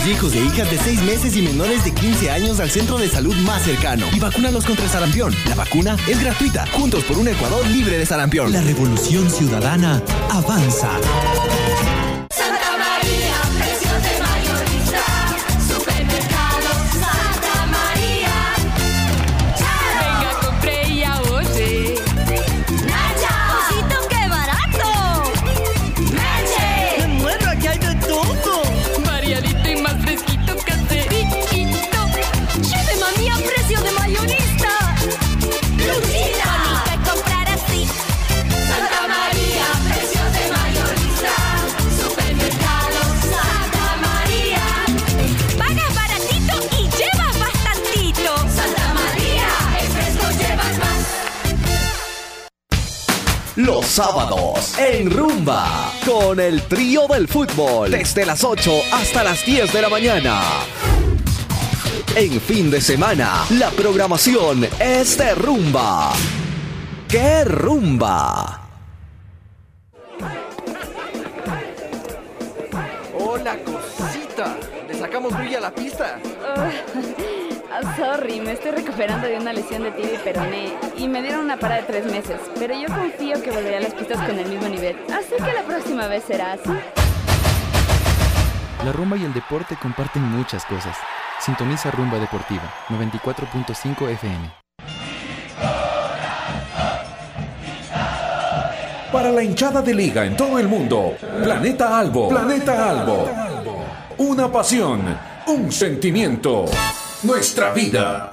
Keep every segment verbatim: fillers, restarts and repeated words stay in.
tus hijos e hijas de seis meses y menores de quince años al centro de salud más cercano y vacúnalos contra el sarampión. La vacuna es gratuita. Juntos por un Ecuador libre de sarampión. La revolución ciudadana avanza. Santa María, precios de mayorista. Supermercado Santa María. ¡Chao! Venga, compré y ahorré. ¡Nacha! ¡Osito, qué barato! ¡Leche! ¡Me muero, aquí hay de todo! Variadito y más fresquito, caserito. ¡Lleve mami a precio de mayorista! ¡Lucina! Bonito comprar así. Santa María, precios de mayorista. Supermercado Santa María. Pagas baratito y llevas bastantito. Santa María, es fresco, llevas más. Los sábados en Rumba con el trío del fútbol desde las ocho hasta las diez de la mañana. En fin de semana, la programación es de rumba. ¡Qué rumba! Hola, cosita. ¿Le sacamos brillo a la pista? Oh, sorry, me estoy recuperando de una lesión de tibia y peroné y me dieron una parada de tres meses, pero yo confío que volveré a las pistas con el mismo nivel, así que la próxima vez será así. La rumba y el deporte comparten muchas cosas. Sintoniza Rumba Deportiva, noventa y cuatro punto cinco F M. Para la hinchada de liga en todo el mundo, Planeta Albo, Planeta Albo. Una pasión, un sentimiento, nuestra vida.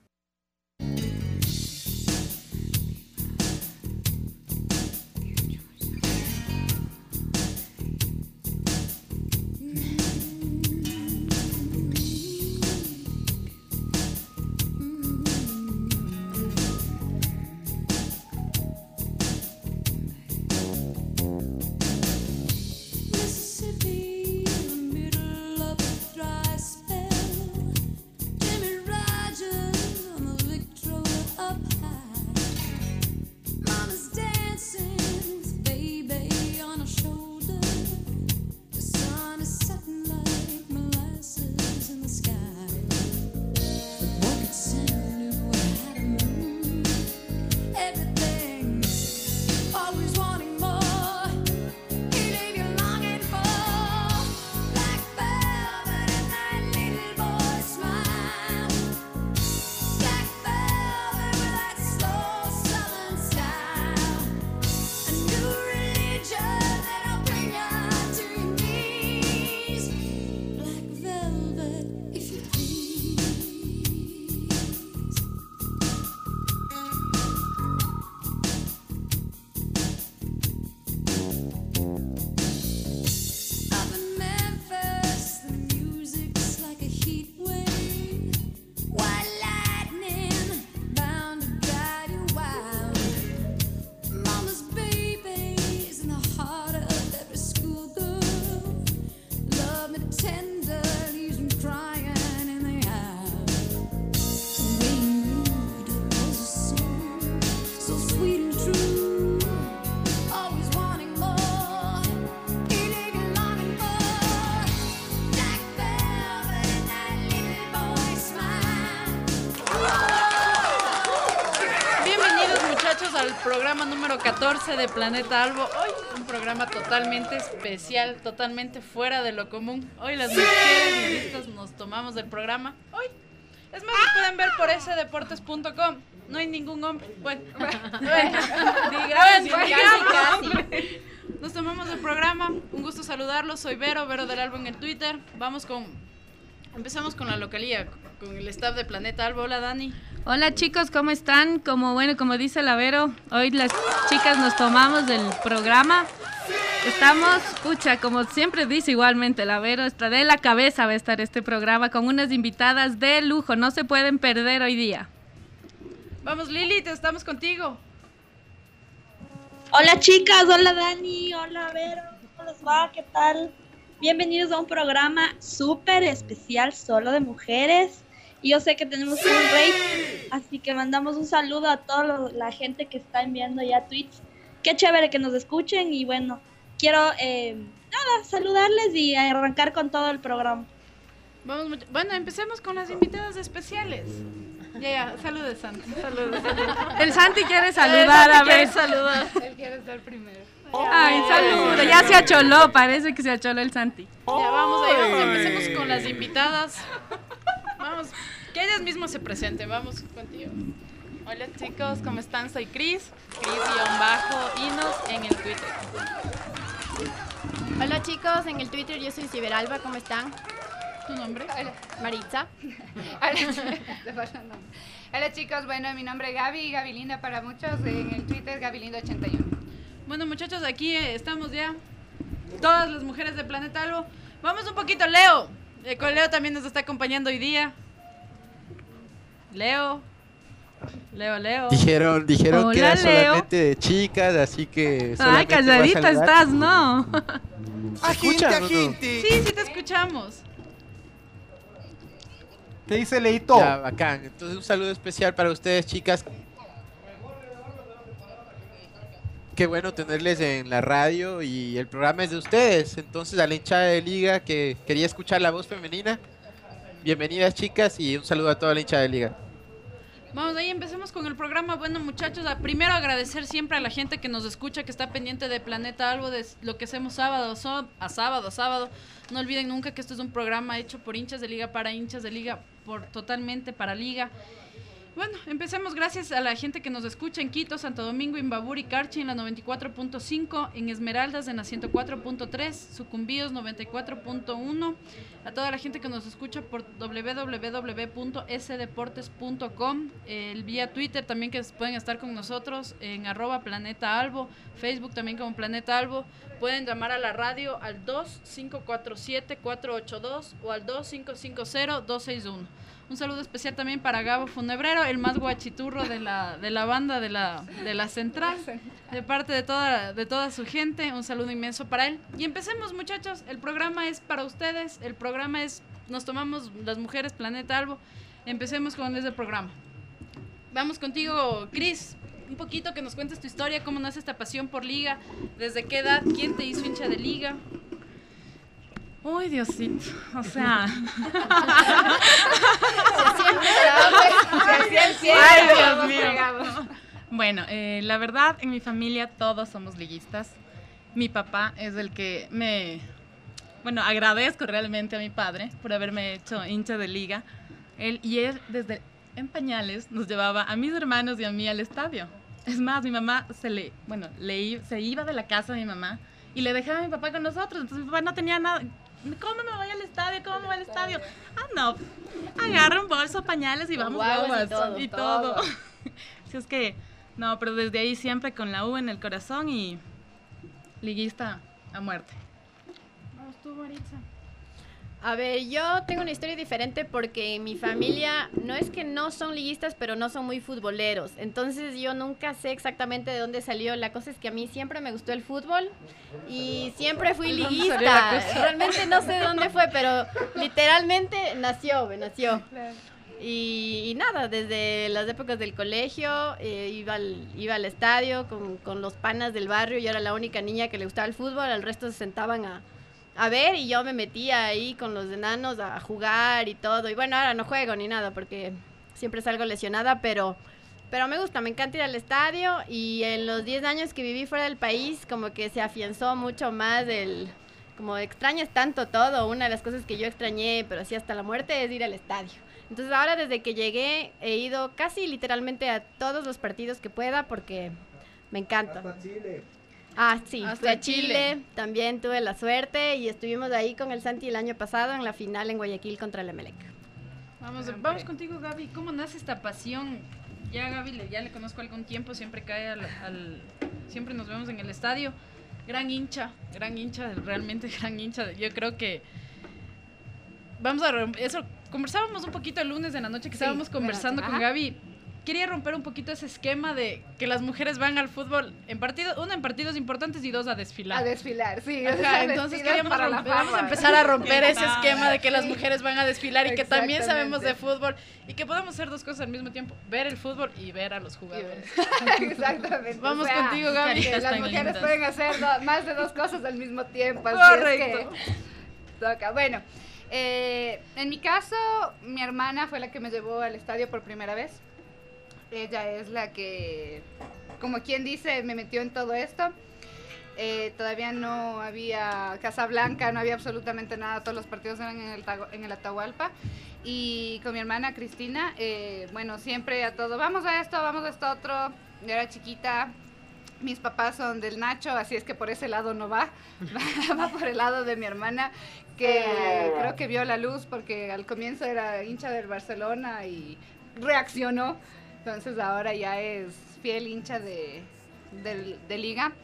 Mississippi, in the middle of a dry spell. Jimmy Rogers on the Victrola up high. Mama's dancing with baby on her shoulder. The sun is setting like molasses in the sky. The one that Santa knew had a moon. Everything, always wanting more. Al programa número catorce de Planeta Albo. Hoy un programa totalmente especial, totalmente fuera de lo común. Hoy las mujeres listas nos tomamos del programa. Hoy, es más, lo pueden ver por ese deportes punto com. No hay ningún hombre. Bueno, bueno, digamos, digamos, hombre. Nos tomamos el programa. Un gusto saludarlos. Soy Vero, Vero del Albo en el Twitter. Vamos con, empezamos con la localía, con el staff de Planeta Albo. Hola, Dani. Hola chicos, ¿cómo están? Como bueno, como dice la Vero, hoy las chicas nos tomamos del programa. Estamos, pucha, como siempre dice igualmente la Vero, está de la cabeza va a estar este programa con unas invitadas de lujo, no se pueden perder hoy día. Vamos Lili, te estamos contigo. Hola chicas, hola Dani, hola Vero, ¿cómo les va? ¿Qué tal? Bienvenidos a un programa súper especial solo de mujeres. Y yo sé que tenemos un rate, así que mandamos un saludo a toda la gente que está enviando ya tweets. Qué chévere que nos escuchen y bueno, quiero eh, nada, saludarles y arrancar con todo el programa. Vamos mucho- Bueno, empecemos con las invitadas especiales. Ya, ya, saludos, Santi. Saludos, saludos. El Santi quiere saludar, El Santi a ver. quiere saludar. Él quiere estar primero. Ay, saludo. Ya se acholó, parece que se acholó el Santi. Ya, vamos, ahí vamos, empecemos con las invitadas. Vamos, que ellas mismas se presenten, vamos contigo. Hola chicos, ¿cómo están? Soy Cris, Cris-Inos en el Twitter. Hola chicos, en el Twitter yo soy Ciberalba, ¿cómo están? ¿Tu nombre? Hola. Maritza. Hola, te paso el nombre. Hola chicos, bueno, mi nombre es Gaby, Gaby Linda para muchos, en el Twitter Gaby Linda ochenta y uno. Bueno, muchachos, aquí eh, estamos ya. Todas las mujeres de Planeta Albo. Vamos un poquito, Leo. Eh, con Leo también nos está acompañando hoy día. Leo. Leo, Leo. Dijeron, dijeron que Hola, era Leo. solamente de chicas, así que Ay, solamente voy a calladita saludar. estás, ¿no? ¿Se escucha o no? Sí, sí te escuchamos. ¿Qué dice Leito? Ya, bacán. Entonces un saludo especial para ustedes, chicas. Qué bueno tenerles en la radio y el programa es de ustedes. Entonces a la hinchada de liga que quería escuchar la voz femenina, bienvenidas chicas y un saludo a toda la hinchada de liga. Vamos, ahí empecemos con el programa. Bueno, muchachos, a- primero agradecer siempre a la gente que nos escucha, que está pendiente de Planeta Albo, de s- lo que hacemos sábado so- a sábado a sábado. No olviden nunca que esto es un programa hecho por hinchas de liga, para hinchas de liga, por totalmente para liga. Bueno, empecemos gracias a la gente que nos escucha en Quito, Santo Domingo, Imbabura, Carchi en la noventa y cuatro punto cinco, en Esmeraldas en la ciento cuatro punto tres, Sucumbíos noventa y cuatro punto uno, a toda la gente que nos escucha por doble u doble u doble u punto ese deportes punto com, el vía Twitter también que pueden estar con nosotros en arroba Planeta Albo, Facebook también como Planeta Albo, pueden llamar a la radio al dos cinco cuatro siete cuatro ocho dos o al dos cinco cinco cero dos seis uno. Un saludo especial también para Gabo Funebrero, el más guachiturro de la, de la banda de la, de la central, de parte de toda, de toda su gente. Un saludo inmenso para él. Y empecemos, muchachos. El programa es para ustedes. El programa es, nos tomamos las mujeres Planeta Albo. Empecemos con ese programa. Vamos contigo, Cris. Un poquito que nos cuentes tu historia, cómo nace esta pasión por liga, desde qué edad, quién te hizo hincha de liga. Uy, Diosito, o sea... Ay, Dios mío. Bueno, eh, la verdad, en mi familia todos somos liguistas. Mi papá es el que me... Bueno, agradezco realmente a mi padre por haberme hecho hincha de liga. Él, y él, desde en pañales, nos llevaba a mis hermanos y a mí al estadio. Es más, mi mamá se le... Bueno, le, i- se iba de la casa de mi mamá y le dejaba a mi papá con nosotros. Entonces mi papá no tenía nada... ¿Cómo me voy al estadio? ¿Cómo me voy al estadio? Ah, no. Agarra un bolso, pañales y Con vamos, guaguas y guaguas. todo, Y todo. todo. Si es que, no, pero desde ahí siempre con la U en el corazón y liguista a muerte. Vamos tú, Maritza. A ver, yo tengo una historia diferente porque mi familia no es que no son liguistas, pero no son muy futboleros. Entonces yo nunca sé exactamente de dónde salió. La cosa es que a mí siempre me gustó el fútbol y siempre fui ¿De dónde salió la liguista. cosa? Realmente no sé de dónde fue, pero literalmente nació, me nació. Y, y nada, desde las épocas del colegio eh, iba, al, iba al estadio con, con los panas del barrio. Yo era la única niña que le gustaba el fútbol, el resto se sentaban a, a ver y yo me metía ahí con los enanos a jugar y todo. Y bueno, ahora no juego ni nada porque siempre salgo lesionada, pero, pero me gusta, me encanta ir al estadio. Y en los diez años que viví fuera del país, como que se afianzó mucho más el... Como extrañas tanto todo, una de las cosas que yo extrañé, pero así hasta la muerte, es ir al estadio. Entonces ahora desde que llegué he ido casi literalmente a todos los partidos que pueda porque me encanta. Hasta Chile. Ah, sí, Hasta fui a Chile. Chile. También tuve la suerte y estuvimos ahí con el Santi el año pasado en la final en Guayaquil contra el Emelec. Vamos, vamos contigo, Gaby. ¿Cómo nace esta pasión? Ya a Gaby le, ya le conozco algún tiempo, siempre cae al, al- siempre nos vemos en el estadio. Gran hincha, gran hincha, realmente gran hincha. Yo creo que vamos a romper eso. Conversábamos un poquito el lunes en la noche que Sí, estábamos conversando verdad, con ajá. Gaby. Quería romper un poquito ese esquema de que las mujeres van al fútbol en partidos, uno en partidos importantes y dos a desfilar. A desfilar, sí. Ajá, entonces Vestidas queríamos para la romper- vamos a fama. empezar a romper ese Ah, esquema de que las sí. mujeres van a desfilar y que también sabemos de Exactamente. fútbol y que podemos hacer dos cosas al mismo tiempo, ver el fútbol y ver a los jugadores. Exactamente. Vamos o sea, contigo, Gaby. que Caritas las tan mujeres lindas. pueden hacer do- más de dos cosas al mismo tiempo. así Correcto. Es que toca. Bueno, Eh, en mi caso, mi hermana fue la que me llevó al estadio por primera vez. Ella es la que, como quien dice, me metió en todo esto. Eh, todavía no había Casa Blanca, no había absolutamente nada, todos los partidos eran en el, en el Atahualpa. Y con mi hermana Cristina, eh, bueno, siempre a todo, vamos a esto, vamos a esto otro. Yo era chiquita, mis papás son del Nacho, así es que por ese lado no va, va por el lado de mi hermana, que creo que vio la luz porque al comienzo era hincha del Barcelona y reaccionó, entonces ahora ya es fiel hincha de, de, de Liga.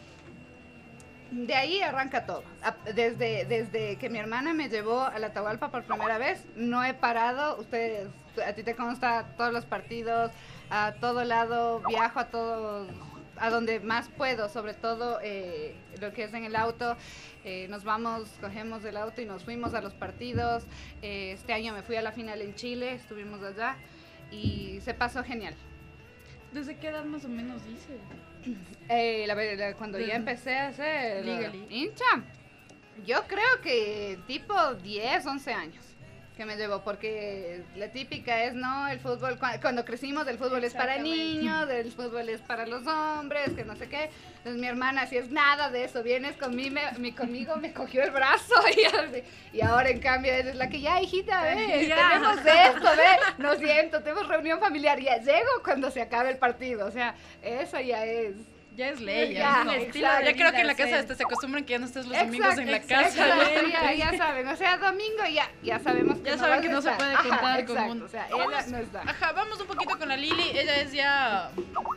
De ahí arranca todo. Desde, desde que mi hermana me llevó a la Atahualpa por primera vez, no he parado. Ustedes, a ti te consta todos los partidos, a todo lado, viajo a todo, a donde más puedo, sobre todo eh, lo que es en el auto. Eh, nos vamos, cogemos el auto y nos fuimos a los partidos. Eh, este año me fui a la final en Chile, estuvimos allá y se pasó genial. ¿Desde qué edad más o menos dice? Eh, la, la, cuando Desde ya empecé a ser Liga, Liga. hincha, yo creo que tipo diez, once años que me llevó, porque la típica es, no, el fútbol, cu- cuando crecimos, el fútbol es para niños, el fútbol es para los hombres, que no sé qué. Entonces mi hermana, si es nada de eso, vienes conmigo, me, mi, conmigo, me cogió el brazo y, así, y ahora en cambio ella es la que, ya hijita, ve, Ya. tenemos esto, ve, no siento, tenemos reunión familiar, ya llego cuando se acabe el partido, o sea, eso ya es... Ya es ley, ya, Ya, es un estilo exacto. de Ya creo que en la vida, casa sí. hasta se acostumbran que ya no estés los Exacto, domingos en la exacto, casa. exacto, ya, ya saben, o sea, domingo ya, ya sabemos que Ya no saben vas que a no se estar. puede Ajá, contar exacto, con un... o sea, ella Vamos- no está. Ajá, vamos un poquito con la Lili, ella es ya...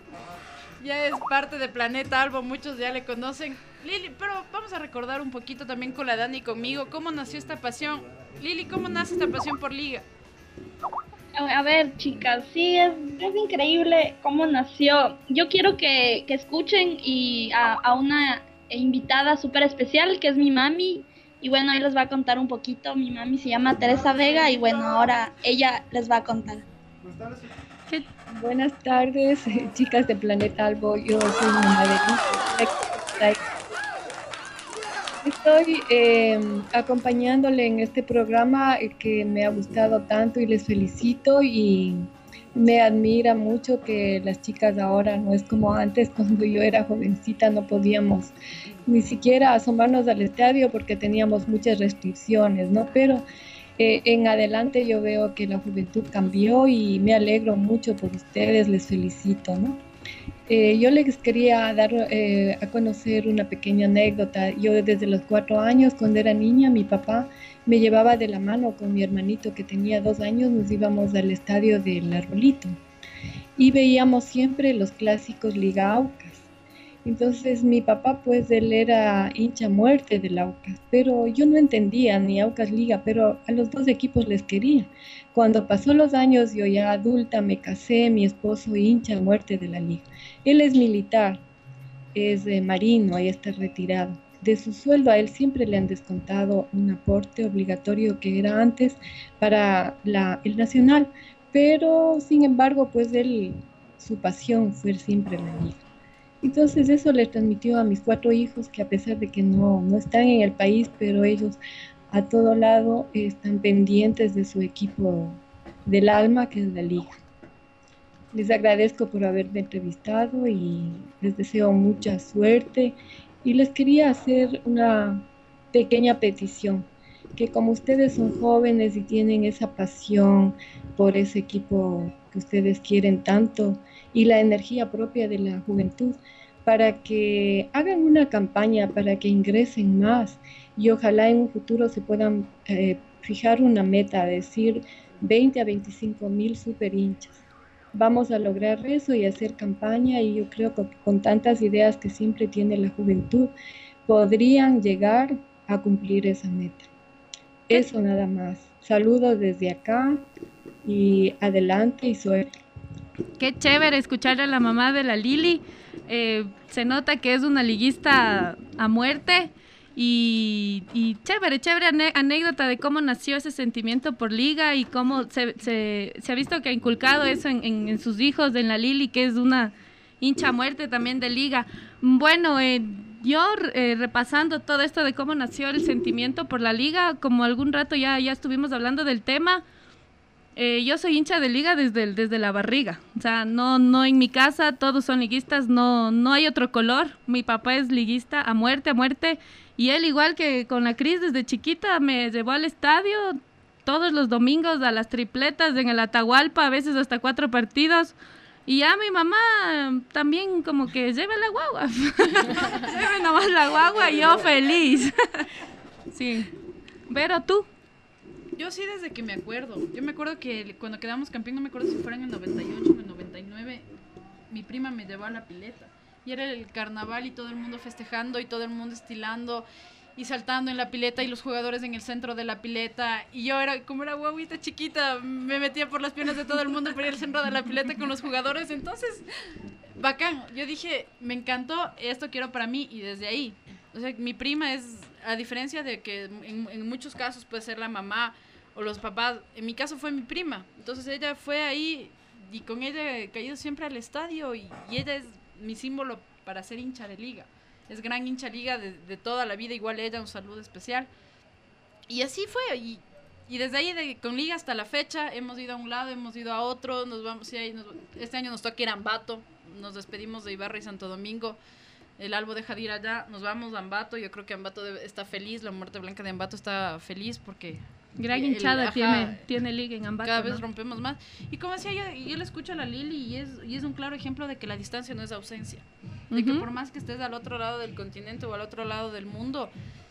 Ya es parte de Planeta Albo, muchos ya le conocen. Lili, pero vamos a recordar un poquito también con la Dani y conmigo, ¿cómo nació esta pasión? Lili, ¿cómo nace esta pasión por Liga? A ver, chicas, sí, es, es increíble cómo nació. Yo quiero que, que escuchen y a, a una invitada súper especial, que es mi mami. Y bueno, ahí les va a contar un poquito. Mi mami se llama Teresa Vega y bueno, ahora ella les va a contar. ¿Qué? Buenas tardes, eh, chicas de Planeta Albo. Yo soy mamá de Luz. Estoy eh, acompañándole en este programa eh, que me ha gustado tanto y les felicito y me admira mucho que las chicas ahora no es como antes. Cuando yo era jovencita no podíamos ni siquiera asomarnos al estadio porque teníamos muchas restricciones, ¿no? Pero eh, en adelante yo veo que la juventud cambió y me alegro mucho por ustedes, les felicito, ¿no? Eh, yo les quería dar eh, a conocer una pequeña anécdota. Yo desde los cuatro años, cuando era niña, mi papá me llevaba de la mano con mi hermanito que tenía dos años, nos íbamos al estadio del Arbolito y veíamos siempre los clásicos Liga Aucas. Entonces mi papá, pues él era hincha a muerte del Aucas, pero yo no entendía ni Aucas Liga, pero a los dos equipos les quería. Cuando pasó los años, yo ya adulta me casé, mi esposo hincha a muerte de la Liga. Él es militar, es eh, marino, ahí está retirado. De su sueldo a él siempre le han descontado un aporte obligatorio que era antes para la, el Nacional, pero sin embargo, pues él, su pasión fue siempre la Liga. Entonces eso le transmitió a mis cuatro hijos que a pesar de que no, no están en el país, pero ellos a todo lado están pendientes de su equipo del alma, que es la Liga. Les agradezco por haberme entrevistado y les deseo mucha suerte y les quería hacer una pequeña petición, que como ustedes son jóvenes y tienen esa pasión por ese equipo que ustedes quieren tanto y la energía propia de la juventud, para que hagan una campaña para que ingresen más y ojalá en un futuro se puedan eh, fijar una meta, decir veinte a veinticinco mil super hinchas. Vamos a lograr eso y hacer campaña y yo creo que con tantas ideas que siempre tiene la juventud podrían llegar a cumplir esa meta. Eso nada más. Saludos desde acá y adelante y suerte. Qué chévere escuchar a la mamá de la Lili. Eh, se nota que es una liguista a muerte y, y chévere, chévere ane- anécdota de cómo nació ese sentimiento por Liga y cómo se, se, se ha visto que ha inculcado eso en, en, en sus hijos, en la Lili, que es una hincha a muerte también de Liga. Bueno, eh, yo eh, repasando todo esto de cómo nació el sentimiento por la liga, como algún rato ya, ya estuvimos hablando del tema, eh, yo soy hincha de liga desde, el- desde la barriga. O sea, no, no en mi casa, todos son liguistas, no, no hay otro color. Mi papá es liguista a muerte, a muerte. Y él, igual que con la Cris, desde chiquita me llevó al estadio todos los domingos a las tripletas en el Atahualpa, a veces hasta cuatro partidos. Y ya mi mamá también como que lleve la guagua. Lleve nomás la guagua y yo feliz. Sí. Pero tú. Yo sí desde que me acuerdo. Yo me acuerdo que cuando quedamos campeón, no me acuerdo si fuera en el noventa y ocho o en el noventa y nueve, mi prima me llevó a la pileta. Y era el carnaval y todo el mundo festejando y todo el mundo estilando y saltando en la pileta y los jugadores en el centro de la pileta. Y yo era, como era guaguita chiquita, me metía por las piernas de todo el mundo para ir al centro de la pileta con los jugadores. Entonces, bacán. Yo dije, me encantó, esto quiero para mí, y desde ahí. O sea, mi prima es, a diferencia de que en, en muchos casos puede ser la mamá o los papás, en mi caso fue mi prima. Entonces ella fue ahí y con ella he caído siempre al estadio y, y ella es mi símbolo para ser hincha de liga. Es gran hincha liga de, de toda la vida, igual ella, un saludo especial. Y así fue, y, y desde ahí de, con liga hasta la fecha, hemos ido a un lado, hemos ido a otro, nos vamos, sí, ahí nos- este año nos toca ir a Ambato, nos despedimos de Ibarra y Santo Domingo, el Albo deja de ir allá, nos vamos a Ambato, yo creo que Ambato debe- está feliz, la muerte blanca de Ambato está feliz porque... Gran el- hinchada ajá, tiene, tiene liga en Ambato, cada vez ¿no? rompemos más. Y como decía yo, yo le escucho a la Lili y es, y es un claro ejemplo de que la distancia no es ausencia. De que Ujú. por más que estés al otro lado del continente o al otro lado del mundo,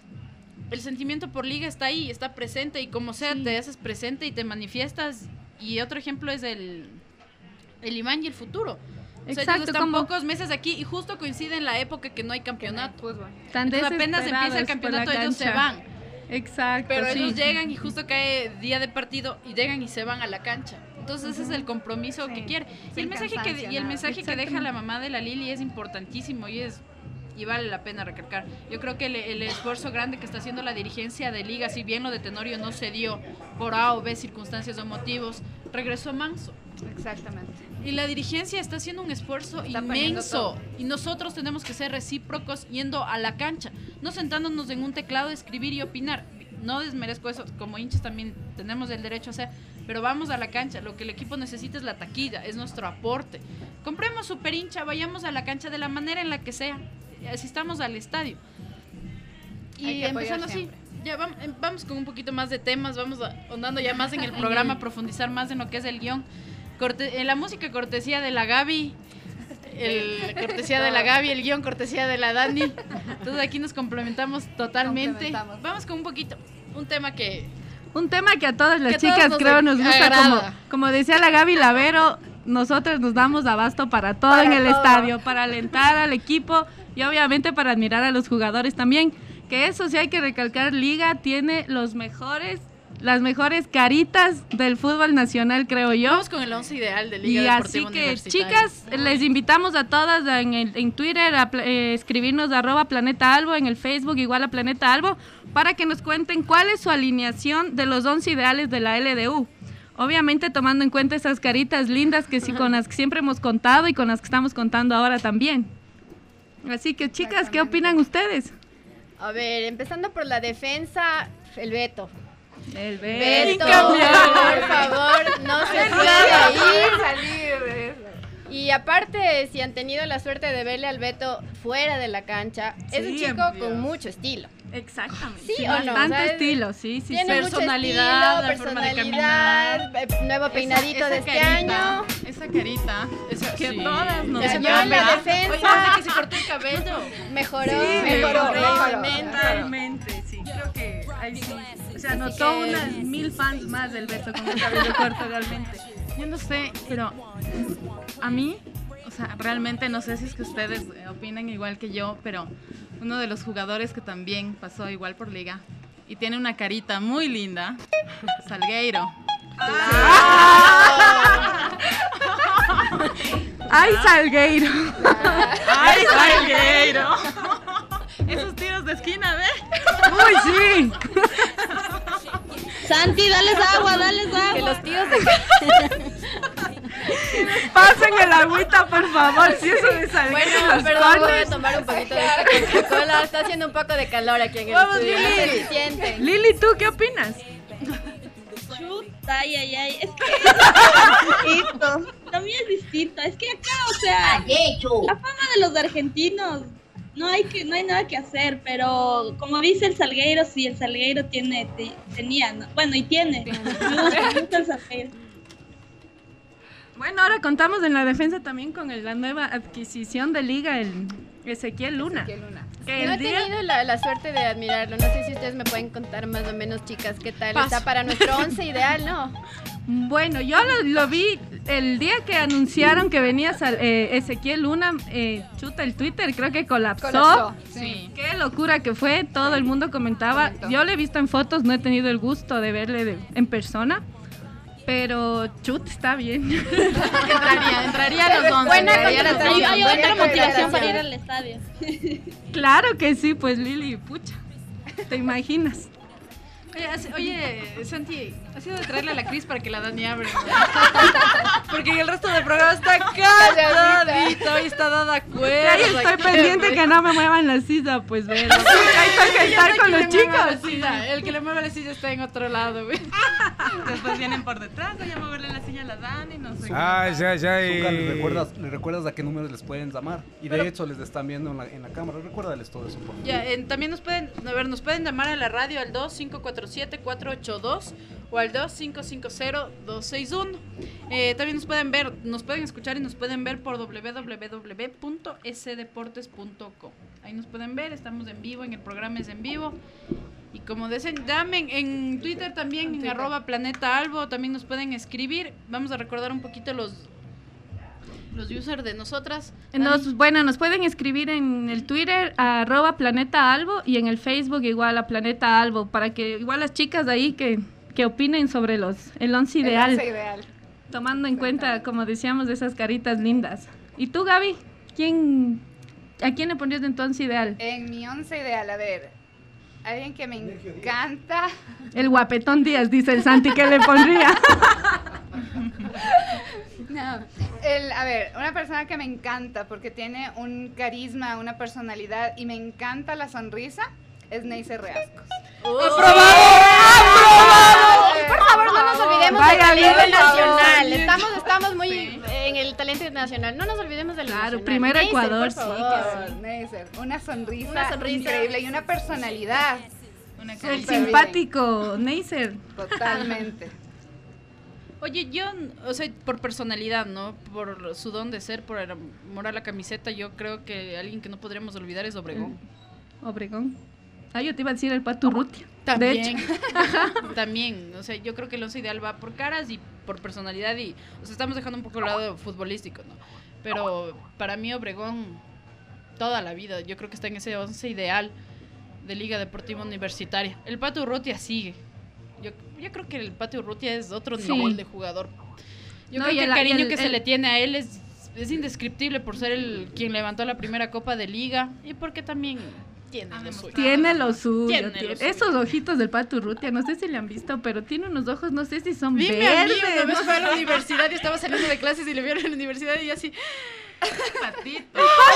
el sentimiento por liga está ahí, está presente y como sea te haces presente y te manifiestas. Y otro ejemplo es el, el Iván y el futuro. O sea, Exacto, ellos están como- pocos meses aquí y justo coincide en la época que no hay campeonato. Tan Entonces apenas empieza el desesperados por la campeonato ellos se cancha. van. Exacto, Pero sí. ellos llegan y justo cae día de partido y llegan y se van a la cancha. Entonces ese es el compromiso que quiere. Y Sin el mensaje, que, cansancio, y el nada. mensaje que deja la mamá de la Lili es importantísimo y es y vale la pena recalcar. Yo creo que el, el esfuerzo grande que está haciendo la dirigencia de Liga, si bien lo de Tenorio no se dio por A o B circunstancias o motivos, regresó Manso. Exactamente. Y la dirigencia está haciendo un esfuerzo Está poniendo inmenso todo. y nosotros tenemos que ser recíprocos yendo a la cancha, no sentándonos en un teclado, escribir y opinar. No desmerezco eso, como hinchas también tenemos el derecho a hacer, pero vamos a la cancha, lo que el equipo necesita es la taquilla, es nuestro aporte. Compremos super hincha, vayamos a la cancha de la manera en la que sea, asistamos al estadio. Hay Y que apoyar empezando así, siempre. ya vam- em, vamos con un poquito más de temas, vamos a- ahondando ya más en el programa, profundizar más en lo que es el guión. Corte- en la música cortesía de la Gaby, el cortesía de la Gaby, el guión cortesía de la Dani. Entonces aquí nos complementamos totalmente. Complementamos. Vamos con un poquito, un tema que... Un tema que a todas las Que a todos chicas nos creo nos gusta, agrada. como, como decía la Gaby Lavero, nosotros nos damos abasto para todo Para en el todo. estadio, para alentar al equipo y obviamente para admirar a los jugadores también, que eso sí hay que recalcar, Liga tiene los mejores, las mejores caritas del fútbol nacional, creo yo. Vamos con el once ideal de Liga Y Deportiva así que, Universitaria. chicas, les invitamos a todas en, el- en Twitter a pla- eh, escribirnos arroba Planeta Albo, en el Facebook igual a Planeta Albo, para que nos cuenten cuál es su alineación de los once ideales de la L D U. Obviamente tomando en cuenta esas caritas lindas que sí, con las que siempre hemos contado y con las que estamos contando ahora también. Así que, chicas, ¿qué opinan ustedes? A ver, empezando por la defensa, el Beto. El Beto, Incambiable. por favor, no se puede ir. Y aparte, si han tenido la suerte de verle al Beto fuera de la cancha, es un Sí, chico Dios. con mucho estilo. Exactamente. Sí, Sí, o no, bastante o sea, es- estilo, sí, sí. Tiene sí. mucho Personalidad, estilo, la forma de personalidad, eh, nuevo peinadito Esa- de esa este carita, año. Esa carita. Esa- que sí. todas nos Ya, Ese yo en la cambia. defensa- Oye, desde que se cortó el cabello. Mejoró, Sí, mejoró, mejoró, realmente. totalmente, sí. Creo que ahí sí. O sea, Así notó que- unas mil fans más del Beto con el cabello corto realmente. Yo no sé, pero a mí, o sea, realmente no sé si es que ustedes eh, opinan igual que yo, pero uno de los jugadores que también pasó igual por liga y tiene una carita muy linda, Salgueiro. ¡Ay, Salgueiro! ¡Ay, Salgueiro! Esos tiros de esquina, ¿ve? ¡Uy, sí! Santi, dales agua, dales agua. Que los tíos de Pasen el agüita, por favor, si eso de salir Bueno, en los perdón, voy a corners. tomar un poquito de esta Coca-Cola. Está haciendo un poco de calor aquí en el Vamos, estudio. No sé Lili. si sienten. Lili, ¿tú qué opinas? Chuta, ay, ay, ay. Es que es distinto. Lo mío es distinto. Es que acá, o sea, la fama de los argentinos. No hay que, no hay nada que hacer, pero como dice el Salgueiro, sí, el Salgueiro tiene, te- tenía, ¿no? Bueno, y tiene. Me gusta, me gusta el Salgueiro. Bueno, ahora contamos en la defensa también con el- la nueva adquisición de liga, el Ezequiel Luna. Ezequiel Luna. Que No el he día- tenido la, la suerte de admirarlo. No sé si ustedes me pueden contar más o menos, chicas, qué tal Paso. está para nuestro once ideal, ¿no? Bueno, yo lo, lo vi el día que anunciaron que venía Sal- eh, Ezequiel Luna, eh, chuta, el Twitter creo que colapsó. Colapsó, sí. Qué locura que fue, todo el mundo comentaba. Yo le he visto en fotos, no he tenido el gusto de verle de- en persona. Pero chut, está bien. Entraría, entraría a los once. Buena entraría a los contratación, once. hay otra motivación para ir al estadio. Claro que sí, pues Lili, pucha. ¿Te imaginas? Oye, hace- oye, Santi, ha sido de traerle a la Cris para que la Dani abra. Porque en el resto del programa está calladito y está dada cuenta. Ahí estoy pendiente que no me muevan la silla, pues ver. Ahí tengo que estar con los chicos. El que le mueve la silla está en otro lado, güey. Después vienen por detrás, voy a moverle la silla a la Dani, no sé. Ay, ay, ay. Zucca, ¿les recuerdas, ¿les recuerdas a qué números les pueden llamar? Y de Pero- hecho les están viendo en la, en la cámara. Recuérdales todo eso, por favor. Ya, eh, también nos pueden, a ver, nos pueden llamar a la radio al dos cinco cuatro siete cuatro ocho dos o al dos cinco cinco cero dos seis uno. Eh, también nos pueden ver, nos pueden escuchar y nos pueden ver por doble u doble u doble u punto s deportes punto com. Ahí nos pueden ver, estamos en vivo, en el programa es en vivo. Y como dicen, llamen en Twitter también, en arroba Planeta Albo, también nos pueden escribir. Vamos a recordar un poquito los los users de nosotras. Nos, bueno, nos pueden escribir en el Twitter a arroba Planeta Albo y en el Facebook igual a Planeta Albo para que igual las chicas de ahí que, que opinen sobre los el once El ideal. once ideal. Tomando en cuenta, como decíamos, de esas caritas lindas. ¿Y tú, Gaby? ¿Quién, ¿A quién le pondrías en tu once ideal? En mi once ideal, a ver, alguien que me encanta. El guapetón Díaz, dice el Santi, que le pondría. No, el, a ver, una persona que me encanta porque tiene un carisma, una personalidad y me encanta la sonrisa es Neisser Reascos. Y por favor, no nos olvidemos Vaya del talento bien, nacional. bien. Estamos, estamos muy en el talento internacional. No nos olvidemos del Claro, nacional. primero Neisser, Ecuador, por sí, favor. Neisser, una sonrisa, Una sonrisa. increíble y una personalidad. Una El Súper simpático Neisser. Totalmente. Oye, yo, o sea, por personalidad, ¿no? Por su don de ser, por el amor a la camiseta, yo creo que alguien que no podríamos olvidar es Obregón. Obregón. Ah, yo te iba a decir el Pato Urrutia. También, De hecho. también, o sea, yo creo que el once ideal va por caras y por personalidad y, o sea, estamos dejando un poco el lado futbolístico, ¿no? Pero para mí Obregón, toda la vida, yo creo que está en ese once ideal de Liga Deportiva Universitaria. El Pato Urrutia sigue. Yo, yo creo que el Pato Urrutia es otro Sí. nivel de jugador. Yo No, creo y que el el- cariño el- que se el- le tiene a él es, es indescriptible por ser el quien levantó la primera Copa de Liga y porque también tiene lo suyo. Tiene lo suyo. Tiene lo tiene- suyo. Esos ojitos del Pato Urrutia, no sé si le han visto, pero tiene unos ojos, no sé si son Vi mi verdes. amigo, una vez no fue a la sé. universidad y estaba saliendo de clases y le vieron en la universidad y así. Patito.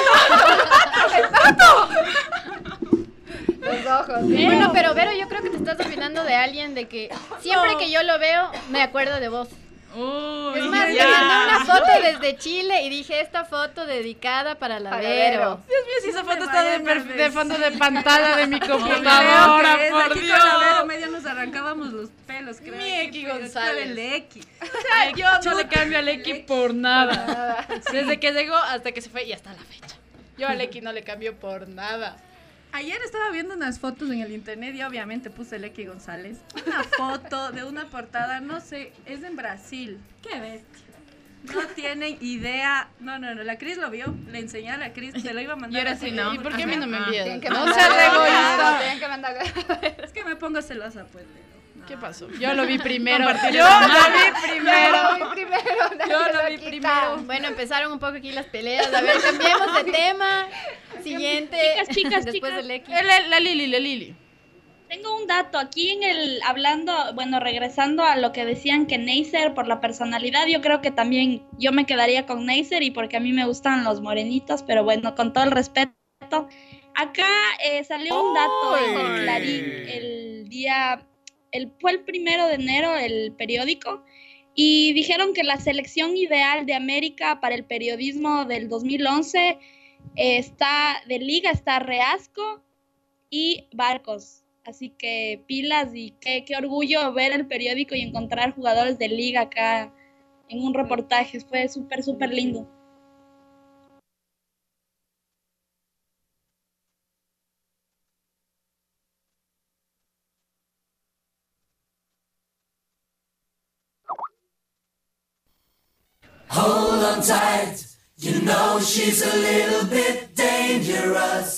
Los ojos. Bueno, pero Vero, yo creo que te estás olvidando de alguien de que siempre que yo lo veo, me acuerdo de vos. Uy, Es más, me ya. mandó una foto desde Chile y dije, esta foto dedicada para la Para Vero. Vero. Dios mío, si esa foto me está de, vayan a perf- de besar. fondo de pantalla de mi Creo computadora, que es, por aquí Dios. con la Vero medio nos arrancábamos los pelos, creo. Mi Aquí, X pues, González. el X. Ay, yo no le cambio al X por nada. Desde que llegó hasta que se fue y hasta la fecha. Yo al X no le cambio por nada. Ayer estaba viendo unas fotos en el internet y obviamente puse el X González. Una foto de una portada, no sé, es en Brasil. Qué bestia. No tienen idea. No, no, no, la Cris lo vio, le enseñé a la Cris, se lo iba a mandar. Y era así, ¿no? ¿Y por qué a mí no me envías? Tienen que No mandar- seas egoísta. Tienen que mandar. Es que me pongo celosa, pues. No. ¿Qué pasó? Yo lo vi primero. Compartir Yo el lo amor. vi primero. Yo lo vi primero. Yo lo vi Loquita. primero. Bueno, empezaron un poco aquí las peleas. A ver, cambiemos de tema. Siguiente. Chicas, chicas, Después chicas. del X. Eh, La, la Lili, la Lili. Tengo un dato aquí en el, hablando, bueno, regresando a lo que decían que Neisser por la personalidad, yo creo que también yo me quedaría con Neisser y porque a mí me gustan los morenitos, pero bueno, con todo el respeto. Acá eh, salió un dato en el Clarín el día, el, fue el primero de enero, el periódico, y dijeron que la selección ideal de América para el periodismo del dos mil once eh, está, de liga está Reasco y Barcos. Así que pilas y qué, qué orgullo ver el periódico y encontrar jugadores de liga acá en un reportaje. Fue súper, súper lindo. Hold on tight, you know she's a little bit dangerous.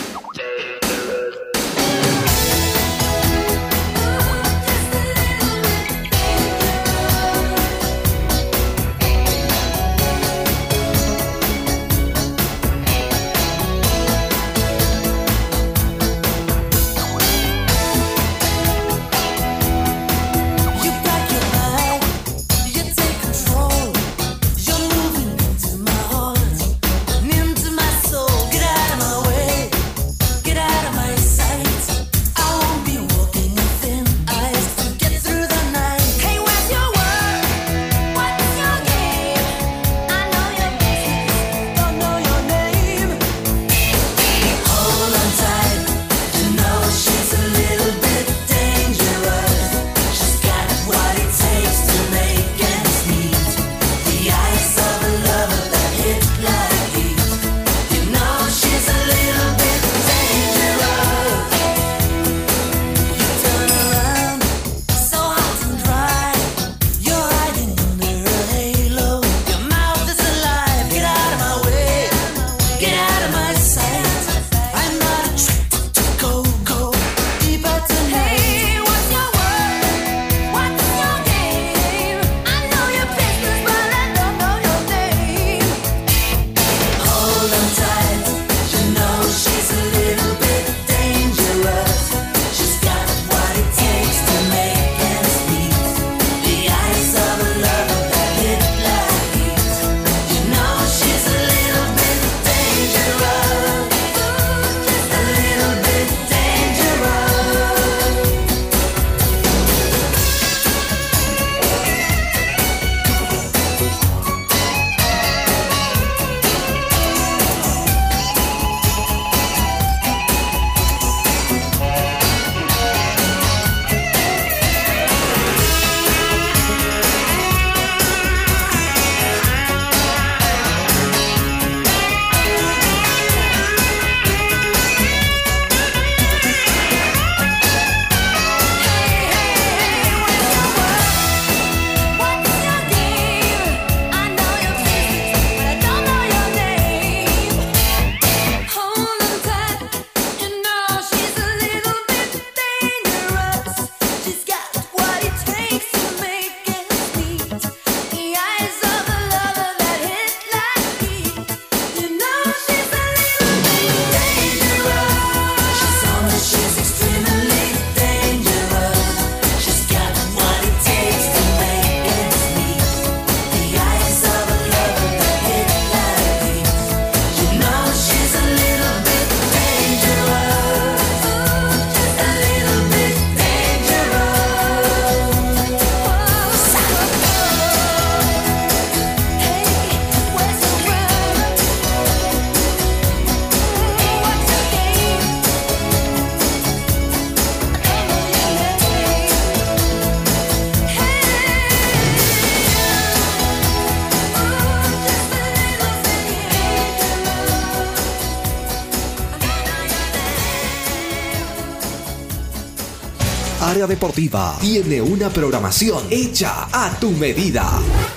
Área Deportiva tiene una programación hecha a tu medida.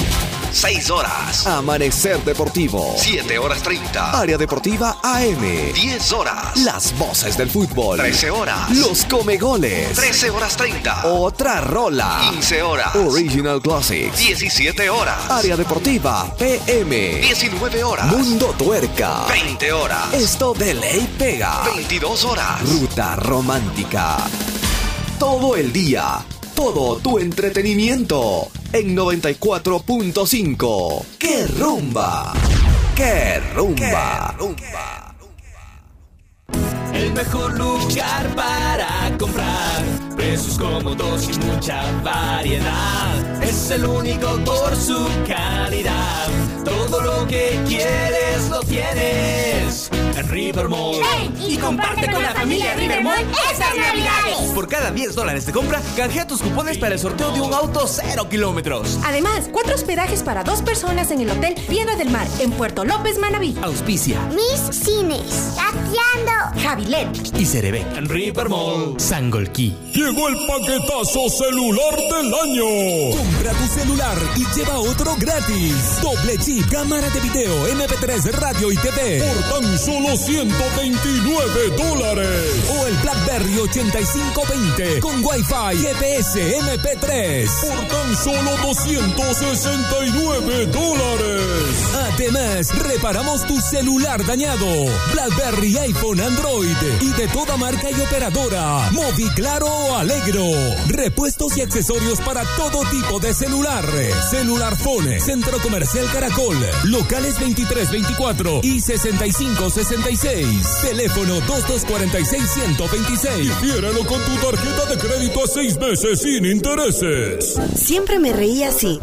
seis horas. Amanecer Deportivo. siete horas treinta. Área Deportiva A M. diez horas. Las voces del fútbol. trece horas. Los comegoles. trece horas treinta. Otra rola. quince horas. Original Classics. diecisiete horas. Área Deportiva P M. diecinueve horas. Mundo Tuerca. veinte horas. Esto de ley pega. veintidós horas. Ruta Romántica. todo el día. Todo tu entretenimiento en noventa y cuatro punto cinco. ¡Qué rumba! ¡Qué rumba! ¡Qué rumba! El mejor lugar para comprar, precios cómodos y mucha variedad. Es el único por su calidad. Todo lo que quieres lo tienes en River Mall. ¡Ey! Y comparte con la familia River Mall estas navidades. Por cada diez dólares de compra, canjea tus cupones para el sorteo de un auto cero kilómetros. Además, cuatro hospedajes para dos personas en el Hotel Viana del Mar, en Puerto López, Manabí. Auspicia Mis Cines, Tateando, Javilet y Cerebec. En River Mall. Sangolquí. Llegó el paquetazo celular del año. Compra tu celular y lleva otro gratis. Doble chip, cámara de video, eme pe tres, radio y te ve por tan solo ciento veintinueve dólares. O el BlackBerry ochenta y cinco veinte con Wi-Fi, G P S, eme pe tres por tan solo doscientos sesenta y nueve dólares. Además, reparamos tu celular dañado. BlackBerry, iPhone, Android y de toda marca y operadora. Movi, Claro o Alegro. Repuestos y accesorios para todo tipo de celular. Celular Phone, Centro Comercial Caracol. Locales veintitrés veinticuatro y sesenta y cinco sesenta y seis. Teléfono dos dos cuatro seis, uno cero dos seis. Difiérelo con tu tarjeta de crédito a seis meses sin intereses. Siempre me reía así.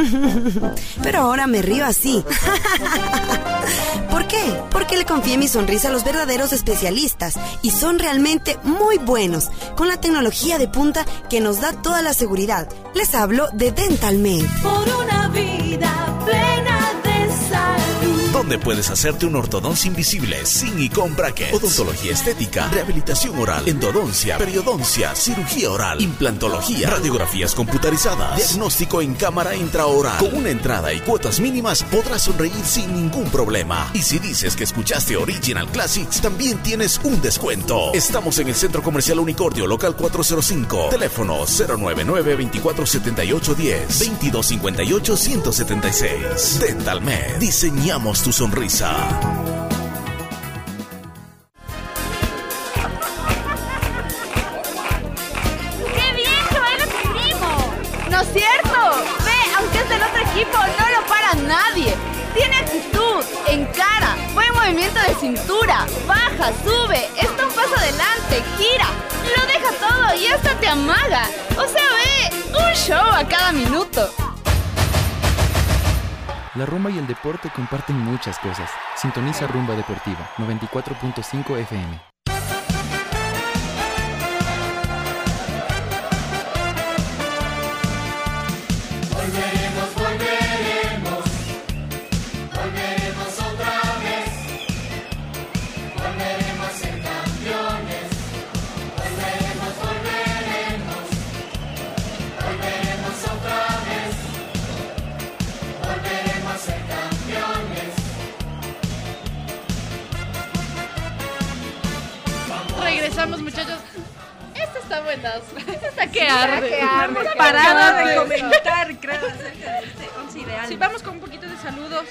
Pero ahora me río así. ¿Por qué? Porque le confié mi sonrisa a los verdaderos especialistas y son realmente muy buenos, con la tecnología de punta que nos da toda la seguridad. Les hablo de DentalMed. Por una vida plena de salud. ¿Dónde puedes hacerte una ortodoncia invisible sin y con brackets? Odontología estética, rehabilitación oral, endodoncia, periodoncia, cirugía oral, implantología, radiografías computarizadas, diagnóstico en cámara intraoral. Con una entrada y cuotas mínimas podrás sonreír sin ningún problema. Y si dices que escuchaste Original Classics, también tienes un descuento. Estamos en el Centro Comercial Unicordio, local cuatrocientos cinco. Teléfono cero nueve nueve, veinticuatro setenta y ocho diez, veintidós cincuenta y ocho, ciento setenta y seis. DentalMed. Diseñamos tu sonrisa. ¡Qué bien que baila tu primo! ¡No es cierto! Ve, aunque es del otro equipo, no lo para nadie. Tiene actitud, encara, buen movimiento de cintura, baja, sube, está un paso adelante, gira, lo deja todo y hasta te amaga. O sea, ve, un show a cada minuto. La rumba y el deporte comparten muchas cosas. Sintoniza Rumba Deportiva, noventa y cuatro punto cinco efe eme. Volveremos, volveremos, volveremos otra vez, volveremos a ser campeones, volveremos, volveremos, volveremos otra vez, volveremos a ser campeones. Regresamos, muchachos. Esta está buena. Esta está que Sí, arde. que arde, Está que parada arde. de comentar, creo, acerca de este once ideal. Sí, vamos con un poquito de saludos.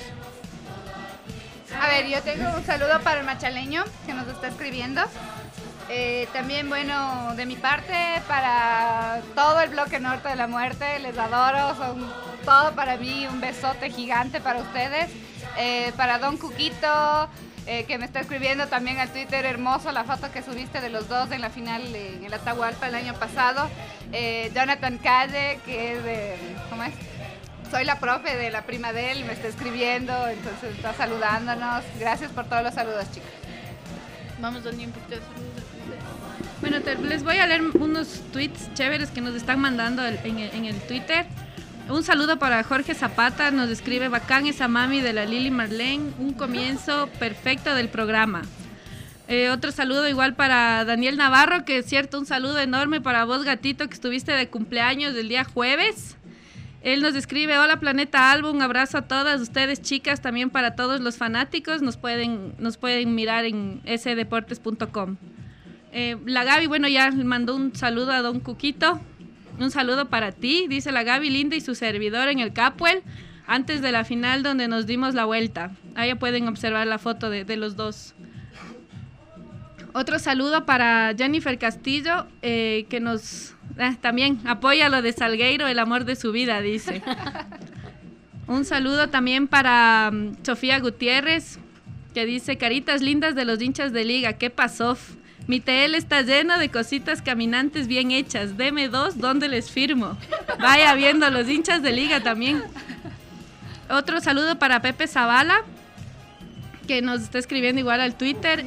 A ver, yo tengo un saludo para el machaleño que nos está escribiendo. Eh, también, bueno, de mi parte, para todo el bloque norte de la muerte, les adoro, son todo para mí, un besote gigante para ustedes. Eh, para Don Cuquito, eh, que me está escribiendo también al Twitter, hermoso la foto que subiste de los dos en la final en el Atahualpa el año pasado. Eh, Jonathan Calle, que es de, ¿cómo es? Soy la profe de la prima de él, me está escribiendo, entonces está saludándonos. Gracias por todos los saludos, chicos. Vamos dando un poquito de saludos. Bueno, te- les voy a leer unos tweets chéveres que nos están mandando el- en el, en el Twitter. Un saludo para Jorge Zapata, nos escribe: bacán esa mami de la Lili Marlene, un comienzo perfecto del programa. Eh, otro saludo igual para Daniel Navarro, que es cierto, un saludo enorme para vos, gatito, que estuviste de cumpleaños el día jueves. Él nos escribe: hola Planeta Albo, un abrazo a todas ustedes chicas, también para todos los fanáticos, nos pueden, nos pueden mirar en ese deportes punto com. Eh, la Gaby, bueno, ya mandó un saludo a Don Cuquito, un saludo para ti, dice la Gaby linda y su servidor en el Capuel, antes de la final donde nos dimos la vuelta. Ahí pueden observar la foto de, de los dos. Otro saludo para Jennifer Castillo, eh, que nos... Eh, también apoya lo de Salgueiro, el amor de su vida, dice. Un saludo también para um, Sofía Gutiérrez, que dice, caritas lindas de los hinchas de Liga, ¿qué pasó? Mi T L está lleno de cositas caminantes bien hechas, deme dos, ¿dónde les firmo? Vaya viendo los hinchas de Liga también. Otro saludo para Pepe Zavala, que nos está escribiendo igual al Twitter.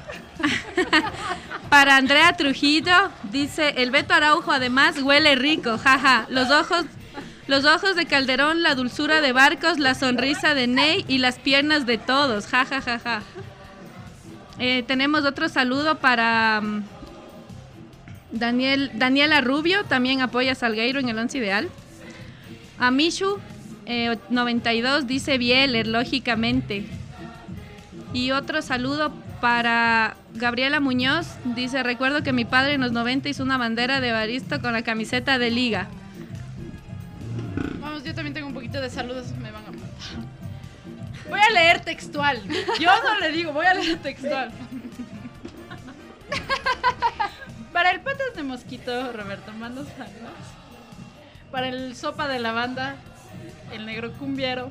Para Andrea Trujillo, dice, el Beto Araujo además huele rico, jaja, los ojos... Los ojos de Calderón, la dulzura de Barcos, la sonrisa de Ney y las piernas de todos. Ja, ja, ja, ja. Eh, tenemos otro saludo para um, Daniel, Daniela Rubio, también apoya a Salgueiro en el once ideal. A Mishu, eh, noventa y dos, dice Bieler, lógicamente. Y otro saludo para Gabriela Muñoz, dice, recuerdo que mi padre en los noventa hizo una bandera de Baristo con la camiseta de Liga. Vamos, yo también tengo un poquito de saludos, me van a matar. Voy a leer textual. Yo no le digo, voy a leer textual. Para el Patas de Mosquito, Roberto, mando saludos. Para el Sopa de la Banda, el Negro Cumbiero.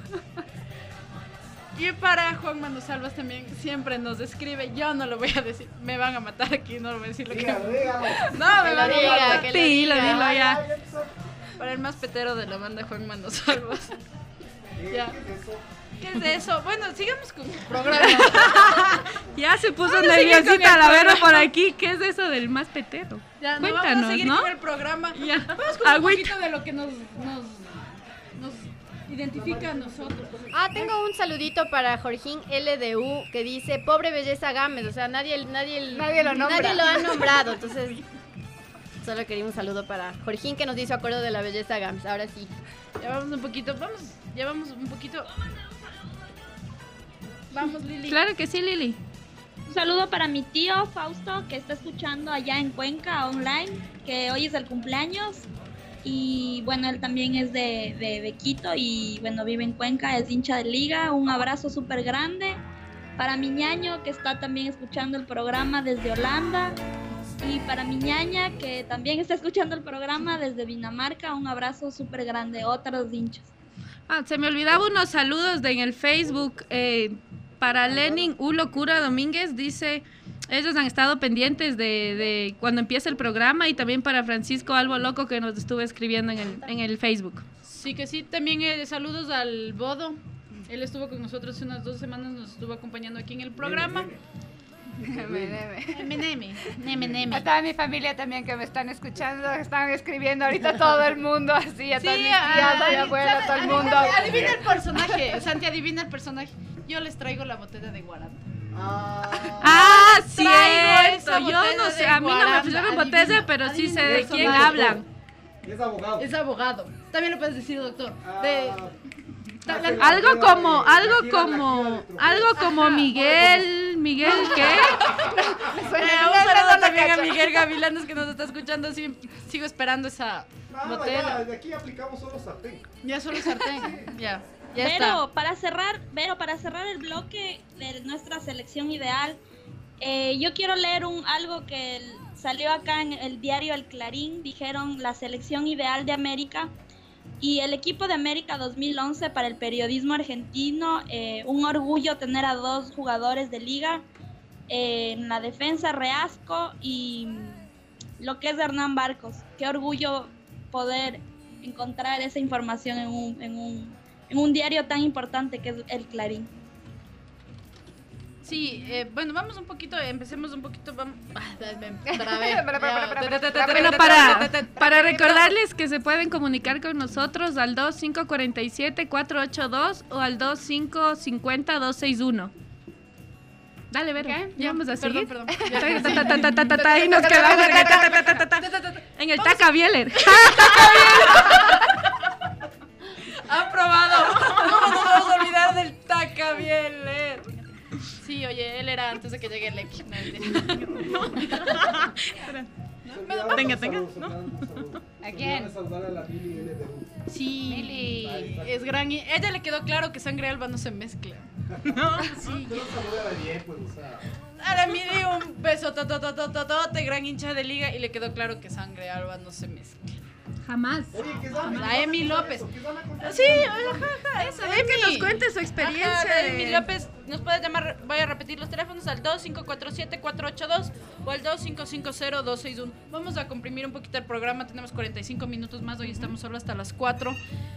Y para Juan Mando Salvas también, siempre nos escribe. Yo no lo voy a decir, me van a matar aquí, no lo voy a decir lo que... No, me van a matar. Que lo diga, dilo ya. Para el más petero de la banda, Juan Mando Salvas. Ya. ¿Qué es eso? Bueno, sigamos con el programa. Ya se puso Vamos a seguir con nerviosita el la Vero programa. por aquí. ¿Qué es eso del más petero? Ya, no, Cuéntanos, vamos a seguir ¿no? con el programa. Ya. Vamos con un poquito de lo que nos, nos, nos identifica a nosotros. Ah, tengo un saludito para Jorgín L D U que dice, pobre belleza Gámez, o sea, nadie, nadie, Nadie lo nombra. nadie lo ha nombrado, entonces solo quería un saludo para Jorgín que nos hizo acuerdo de la belleza Gámez, ahora sí. Ya vamos un poquito, vamos, ya vamos un poquito. Vamos, Lili. Claro que sí, Lili. Un saludo para mi tío Fausto, que está escuchando allá en Cuenca online, que hoy es el cumpleaños. Y bueno, él también es de, de, de Quito y bueno, vive en Cuenca, es hincha de Liga. Un abrazo súper grande. Para mi ñaño, que está también escuchando el programa desde Holanda. Y para mi ñaña, que también está escuchando el programa desde Dinamarca, un abrazo súper grande. Otros hinchas. Ah, se me olvidaba unos saludos de en el Facebook. Eh, para Lenin U Locura Domínguez, dice, ellos han estado pendientes de, de cuando empieza el programa, y también para Francisco Albo Loco, que nos estuvo escribiendo en el, en el Facebook. Sí que sí, también eh, saludos al Bodo. Él estuvo con nosotros hace unas dos semanas, nos estuvo acompañando aquí en el programa. Neme, neme. Neme, neme. A toda mi familia también que me están escuchando, están escribiendo ahorita todo el mundo así, a Sí, todas mis a- tías, a mi abuela, a todo el mundo. Adivina el personaje, Santi, adivina el personaje. Yo les traigo la botella de guaranta. Ah, Traigo esa cierto. Yo botella no sé, de a mí no me guaranda. pusieron Adivina, botella, pero sí sé de adivina quién el hablan. Es abogado. Es abogado. También lo puedes decir, doctor. De... Ta- la- Algo como, algo como, algo como Miguel, Miguel, ¿qué? Eh, un saludo también a Miguel Gavilanes que nos está escuchando. Sí, sigo esperando esa botella. Ya, de aquí aplicamos solo sartén. Ya solo sartén. Ya, ya Pero está. para cerrar, Vero, para cerrar el bloque de nuestra selección ideal, eh, yo quiero leer un algo que el- salió acá en el diario El Clarín. Dijeron la selección ideal de América y el equipo de América dos mil once para el periodismo argentino. Eh, un orgullo tener a dos jugadores de Liga, eh, en la defensa Reasco y lo que es Hernán Barcos. Qué orgullo poder encontrar esa información en un, en un, en un diario tan importante que es El Clarín. Sí, eh, bueno, vamos un poquito, empecemos un poquito. Vamos. Ah, me trabé. Para, para, para, para, para, para. Bueno, para, para recordarles que se pueden comunicar con nosotros al dos cinco cuatro siete cuatro ocho dos o al dos cinco cinco cero dos seis uno. Dale, Vero, ¿Qué? ya vamos a Perdón, seguir. perdón. Ta, ta, ta, ta, ta, ta, ta, ta, y nos quedamos en el ta, ta, ta, ta, ta, ta, en el Taca Bieler. Aprobado. ¿Cómo nos vamos a olvidar del Taca Bieler? Sí, oye, él era antes de que llegue el X. No, mentira. Tenga, tenga. ¿A quién? Sí, es gran. y- Ella le quedó claro que Sangre Alba no se mezcla. No, sí. Pero saludaba bien, pues, o sea. Ahora mire un beso tototototote, gran hincha de liga, y le quedó claro que sangre alba no se mezcla. Jamás. La Emi López. Sí, ajá, eso, a ver que nos cuente su experiencia. Ajá, de... Emi López, nos puede llamar, voy a repetir los teléfonos al dos cinco cuatro siete cuatro ocho dos o al dos cinco cinco cero dos seis uno. Vamos a comprimir un poquito el programa, tenemos cuarenta y cinco minutos más, hoy estamos solo hasta las cuatro.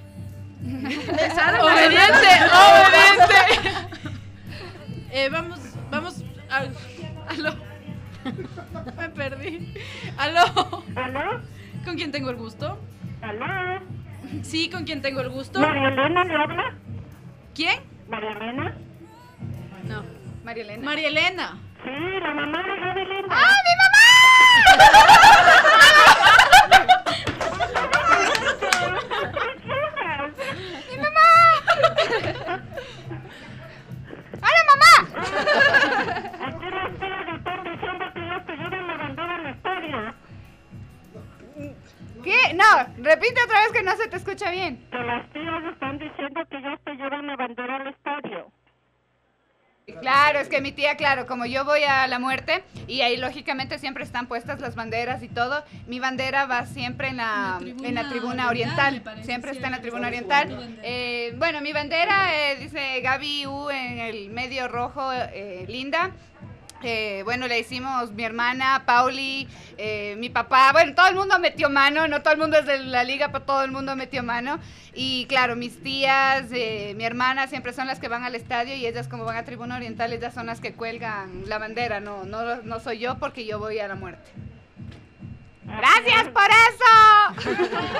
Obediente, obediente. eh, vamos, vamos, a, aló. Me perdí. ¿Aló? ¿Aló? ¿Con quién tengo el gusto? ¿Aló? Sí, ¿con quién tengo el gusto? ¿María Elena le habla? ¿Quién? ¿María Elena? No, María Elena. María Elena. Sí, la mamá de Gaby Elena. ¡Ah, mi mamá! ¡Mi mamá! ¡Hola, mamá! Aquí las tías están diciendo que yo te lleven la bandera al estadio. ¿Qué? No, repite otra vez que no se te escucha bien. Que las tías están diciendo que yo te lleven la bandera al estadio. Claro, es que mi tía, claro, como yo voy a la muerte y ahí lógicamente siempre están puestas las banderas y todo, mi bandera va siempre en la, tribuna, en la tribuna oriental, oriental siempre está en la tribuna oriental. Eh, bueno, mi bandera eh, dice Gaby U en el medio rojo, eh, linda. Eh, bueno, le hicimos mi hermana, Pauli, eh, mi papá, bueno, todo el mundo metió mano, no todo el mundo es de la liga, pero todo el mundo metió mano. Y claro, mis tías, eh, mi hermana siempre son las que van al estadio y ellas como van a Tribuna Oriental, ellas son las que cuelgan la bandera, no, no, no soy yo porque yo voy a la muerte. ¡Gracias por eso!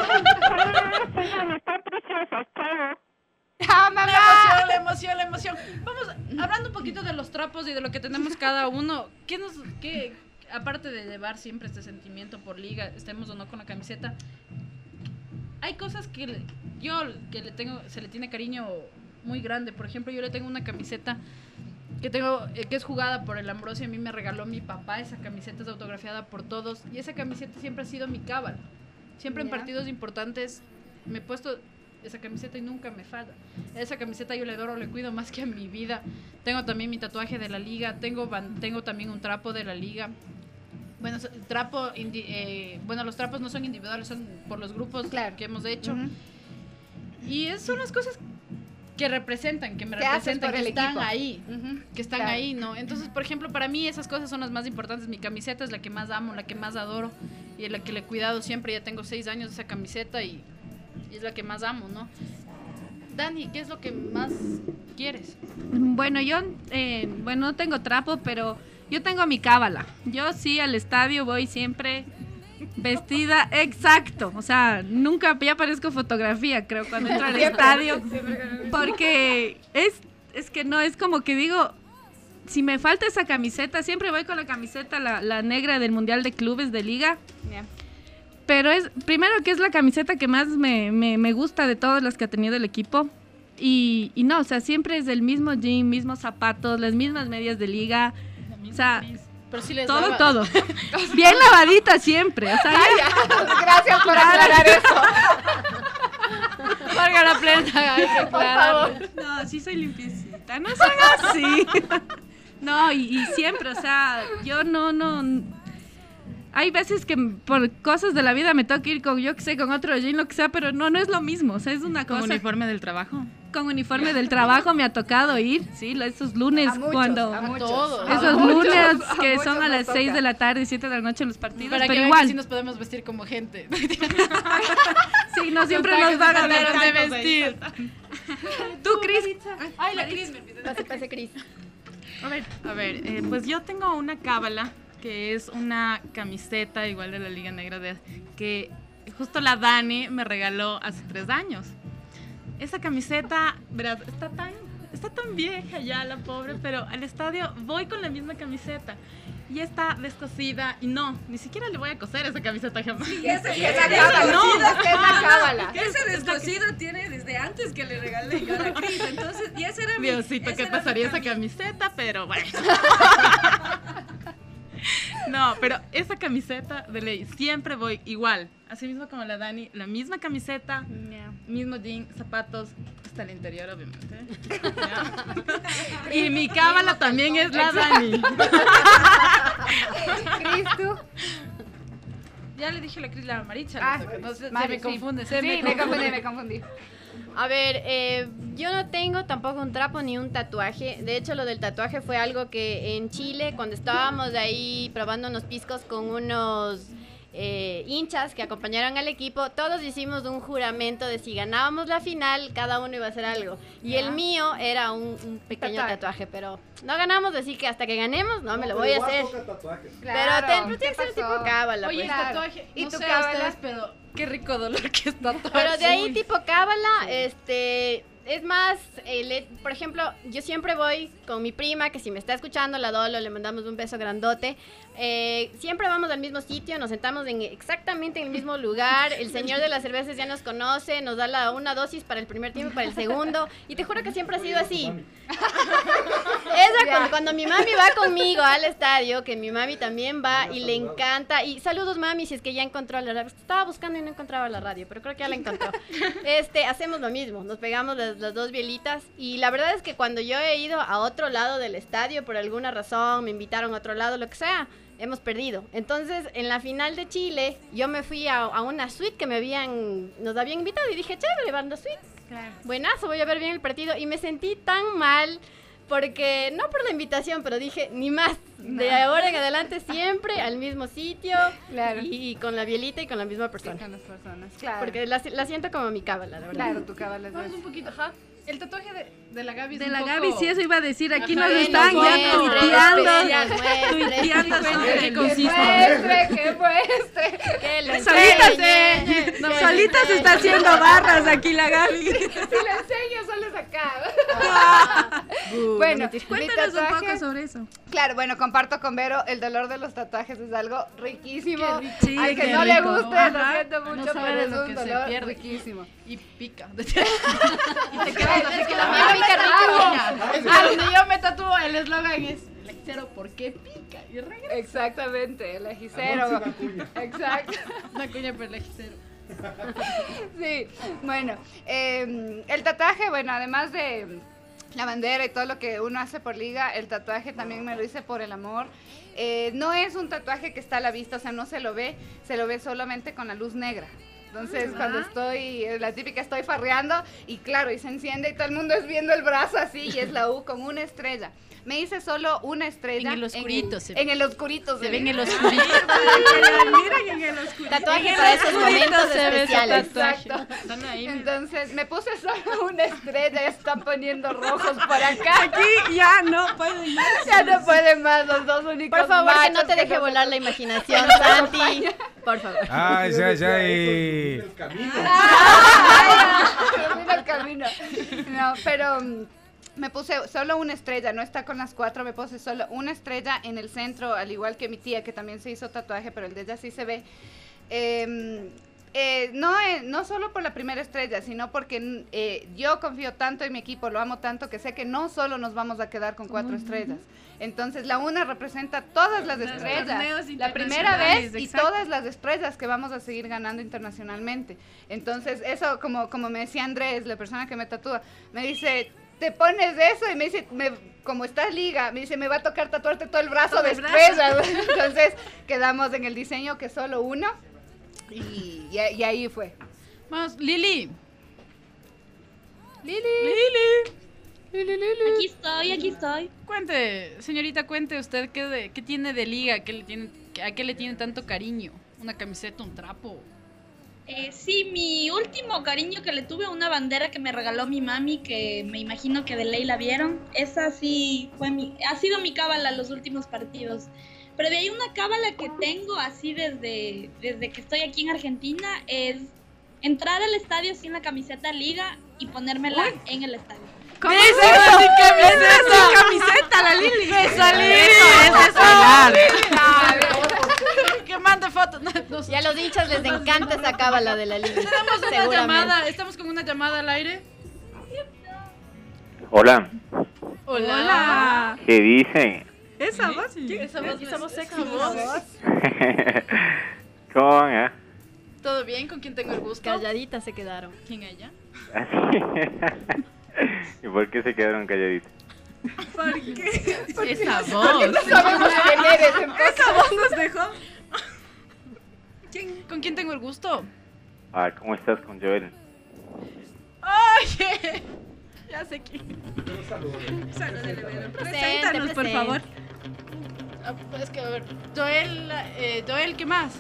Están preciosas, chao. ¡Ah, mamá! La emoción, la emoción, la emoción. Vamos, hablando un poquito de los trapos y de lo que tenemos cada uno, ¿qué nos, qué, aparte de llevar siempre este sentimiento por liga, estemos o no con la camiseta, hay cosas que le, yo, que le tengo, se le tiene cariño muy grande? Por ejemplo, yo le tengo una camiseta que tengo, eh, que es jugada por el Ambrosio, a mí me regaló mi papá, esa camiseta es autografiada por todos, y esa camiseta siempre ha sido mi cábala. Siempre yeah. en partidos importantes me he puesto esa camiseta y nunca me falla. Esa camiseta yo le adoro, le cuido más que a mi vida. Tengo también mi tatuaje de la liga, tengo, tengo también un trapo de la liga. Bueno, trapo, indi, eh, bueno, los trapos no son individuales, son por los grupos claro. que hemos hecho. Uh-huh. Y esas son las cosas que representan, que me representan, que están equipo? ahí, uh-huh. que están claro. ahí, ¿no? Entonces, por ejemplo, para mí esas cosas son las más importantes. Mi camiseta es la que más amo, la que más adoro y la que le he cuidado siempre. Ya tengo seis años de esa camiseta y Y es la que más amo, ¿no? Dani, ¿qué es lo que más quieres? Bueno, yo eh, bueno, no tengo trapo, pero yo tengo mi cábala. Yo sí al estadio voy siempre vestida, exacto. O sea, nunca, ya parezco fotografía, creo, cuando entro al estadio. Porque es, es que no, es como que digo, si me falta esa camiseta, siempre voy con la camiseta, la, la negra del Mundial de Clubes de Liga. Yeah. Pero es, primero que es la camiseta que más me, me, me gusta de todas las que ha tenido el equipo. Y, y no, o sea, siempre es el mismo jean, mismos zapatos, las mismas medias de liga. O sea, pero si les todo, lavas. todo. Bien lavadita siempre. O sea, ya, gracias por aclarar eso. Valga la plena, hay que aclarar. No, sí soy limpiecita, no sean así. No, y, y siempre, o sea, yo no, no... Hay veces que por cosas de la vida me toca ir con, yo que sé, con otro jean, lo que sea, pero no, no es lo mismo, o sea, es una ¿Con cosa... ¿Con uniforme del trabajo? Con uniforme del trabajo me ha tocado ir, sí, esos lunes a muchos, cuando... A muchos, esos a lunes muchos, que a son a las toca. seis de la tarde y siete de la noche en los partidos, Para pero que igual... sí nos podemos vestir como gente. Sí, no siempre nos van a ver de vestir. ¿Tú, Cris? Ay, la Cris me Pase, pase, Cris. A ver, a ver eh, pues yo tengo una cábala que es una camiseta igual de la Liga Negra de, que justo la Dani me regaló hace tres años. Esa camiseta, verás, está tan, está tan vieja ya la pobre, pero al estadio voy con la misma camiseta. Y está descosida y no, ni siquiera le voy a coser esa camiseta jamás. Sí, esa, y esa cábala, no, esa cábala. Ese descosido tiene desde antes que le regalé yo a la Cris, entonces, y ese era mi... Diosito, ¿qué pasaría esa camiseta? Pero bueno. No, pero esa camiseta de ley, siempre voy igual, así mismo como la Dani, la misma camiseta, yeah. mismo jean, zapatos, hasta el interior, obviamente. ¿Ya? Y mi cábala también es la Dani. Cris, ¿tú? Ya le dije a la Cris la Maricha. Ah, no sé, Mari, se me sí. confunde. Se Sí, me me confunde. confundí, me confundí. A ver, eh, yo no tengo tampoco un trapo ni un tatuaje. De hecho, lo del tatuaje fue algo que en Chile, cuando estábamos ahí probando unos piscos con unos eh, hinchas que acompañaron al equipo, todos hicimos un juramento de si ganábamos la final, cada uno iba a hacer algo. Y Ya. el mío era un, un pequeño Tatuaje. tatuaje, pero no ganamos, así que hasta que ganemos, no, me lo voy a hacer. Claro, pero te- ¿qué tiene que ser pasó? tipo cábala. Oye, pues. el tatuaje, ¿Y no tu sé a cábala? ustedes, pero qué rico dolor que es tatuar. Pero de ahí Uy. tipo cábala, este, es más, eh, le- por ejemplo, yo siempre voy con mi prima, que si me está escuchando, la Dolo, le mandamos un beso grandote. Eh, siempre vamos al mismo sitio, nos sentamos en exactamente en el mismo lugar. El señor de las cervezas ya nos conoce, nos da la, una dosis para el primer tiempo y para el segundo. Y te juro que siempre ha sido así. Esa, cuando, cuando mi mami va conmigo al estadio, que mi mami también va y le encanta. Y saludos, mami, si es que ya encontró la radio. Estaba buscando y no encontraba la radio, pero creo que ya la encontró. Este, hacemos lo mismo, nos pegamos las, las dos bielitas. Y la verdad es que cuando yo he ido a otro lado del estadio, por alguna razón, me invitaron a otro lado, lo que sea, hemos perdido. Entonces, en la final de Chile, yo me fui a, a una suite que me habían, nos habían invitado y dije, chévere, banda suite. Claro. Buenazo, voy a ver bien el partido. Y me sentí tan mal, porque, no por la invitación, pero dije, ni más. De ahora en adelante siempre al mismo sitio. Claro. Y, y con la bielita y con la misma persona. Con las personas, claro. Porque la, la siento como mi cábala, la verdad. Claro, tu cábala es Vamos eso. un poquito, ajá. El tatuaje de, de la Gaby es De un la poco... Gaby, sí, eso iba a decir. Aquí Ajá, nos bueno, están ya muestre, tuiteando. especial, muestre. Tuiteando sobre qué el- consiste. Muestre, que muestre. Que le Solita enseñe. se, solita se está haciendo barras aquí la Gaby. Si le enseño, solo es acá. bueno, mi Cuéntanos un tatuaje- poco sobre eso. Claro, bueno, comparto con Vero, el dolor de los tatuajes es algo riquísimo. Qué rico. Sí, Al que qué no le rico. guste, lo Ajá. siento No mucho, sabe pero de es lo un que se dolor pierde. riquísimo. Y pica. y te quedas así que la Ah, mía pica claro. rico. A donde yo me tatúo, el eslogan es el hechicero, ¿por qué pica? Y regresa. Exactamente, el hechicero. Exacto. Una cuña por el hechicero. Sí, bueno, eh, el tatuaje, bueno, además de la bandera y todo lo que uno hace por liga, el tatuaje también me lo hice por el amor. Eh, no es un tatuaje que está a la vista, o sea, no se lo ve, se lo ve solamente con la luz negra. Entonces, Ah. cuando estoy, eh, la típica estoy farreando y claro, y se enciende y todo el mundo es viendo el brazo así y es la U con una estrella. Me hice solo una estrella. En el oscurito En se el, ve. en el oscurito Se ve en el oscurito. oscurito. Miren en el oscuro. Tatuaje En para el esos oscurito momentos se ve ese especiales. tatuaje. Exacto. Están ahí, mira. Entonces me puse solo una estrella, ya están poniendo rojos por acá. Aquí ya no pueden más. Ya no pueden más los dos únicos Por favor, que no machos te deje nos- volar la imaginación, nos Santi. acompañan. Por favor. Ay, ay, ay. Mira el camino. No, pero mm, me puse solo una estrella, no está con las cuatro, me puse solo una estrella en el centro, al igual que mi tía, que también se hizo tatuaje, pero el de ella sí se ve. Eh, eh, no, eh, no solo por la primera estrella, sino porque eh, yo confío tanto en mi equipo, lo amo tanto, que sé que no solo nos vamos a quedar con cuatro estrellas. Entonces la una representa todas las Los estrellas, torneos la primera vez internacionales, y exacto. todas las estrellas que vamos a seguir ganando internacionalmente. Entonces eso, como, como me decía Andrés, la persona que me tatúa, me dice, te pones eso y me dice, me, como está liga, me dice, me va a tocar tatuarte todo el brazo Todo de el brazo. estrellas. Entonces quedamos en el diseño que solo uno y, y, y ahí fue. Vamos, Lili. Lili. Lili. Lili, Lili. Aquí estoy, aquí estoy. Cuente, señorita, cuente usted qué, de- qué tiene de liga, qué le tiene, a qué le tiene tanto cariño. Una camiseta, un trapo. Eh, sí, mi último cariño que le tuve a una bandera que me regaló mi mami, que me imagino que de ley la vieron. Esa sí fue mi, ha sido mi cábala los últimos partidos. Pero de ahí una cábala que tengo así desde, desde que estoy aquí en Argentina es entrar al estadio sin la camiseta liga y ponérmela en el estadio. ¿Cómo es eso? Sin camiseta, sin camiseta, la Lili. ¡Esa Lili! Eso es solar. Que mande fotos. No, no sé. Y a los hinchas les encanta esa cábala de la Lili. Tenemos una Seguramente. llamada, estamos con una llamada al aire. Hola, Hola. ¿qué dicen? Esa voz. Esa voz, esa voz sexy. ¿Cómo van? eh? ¿Todo bien? ¿Con quién tengo el gusto? Calladitas se quedaron. ¿Quién ella? ¿Y por qué se quedaron calladitos? ¿Por qué? Esa Porque voz. no sabemos quién eres, entonces. Esa voz nos dejó. ¿Quién, ¿Con quién tengo el gusto? Ah, ¿cómo estás con Joel? Oye, ya sé quién. Preséntanos, por favor. Ah, Es que, a ver, Joel, eh, Joel, ¿qué más?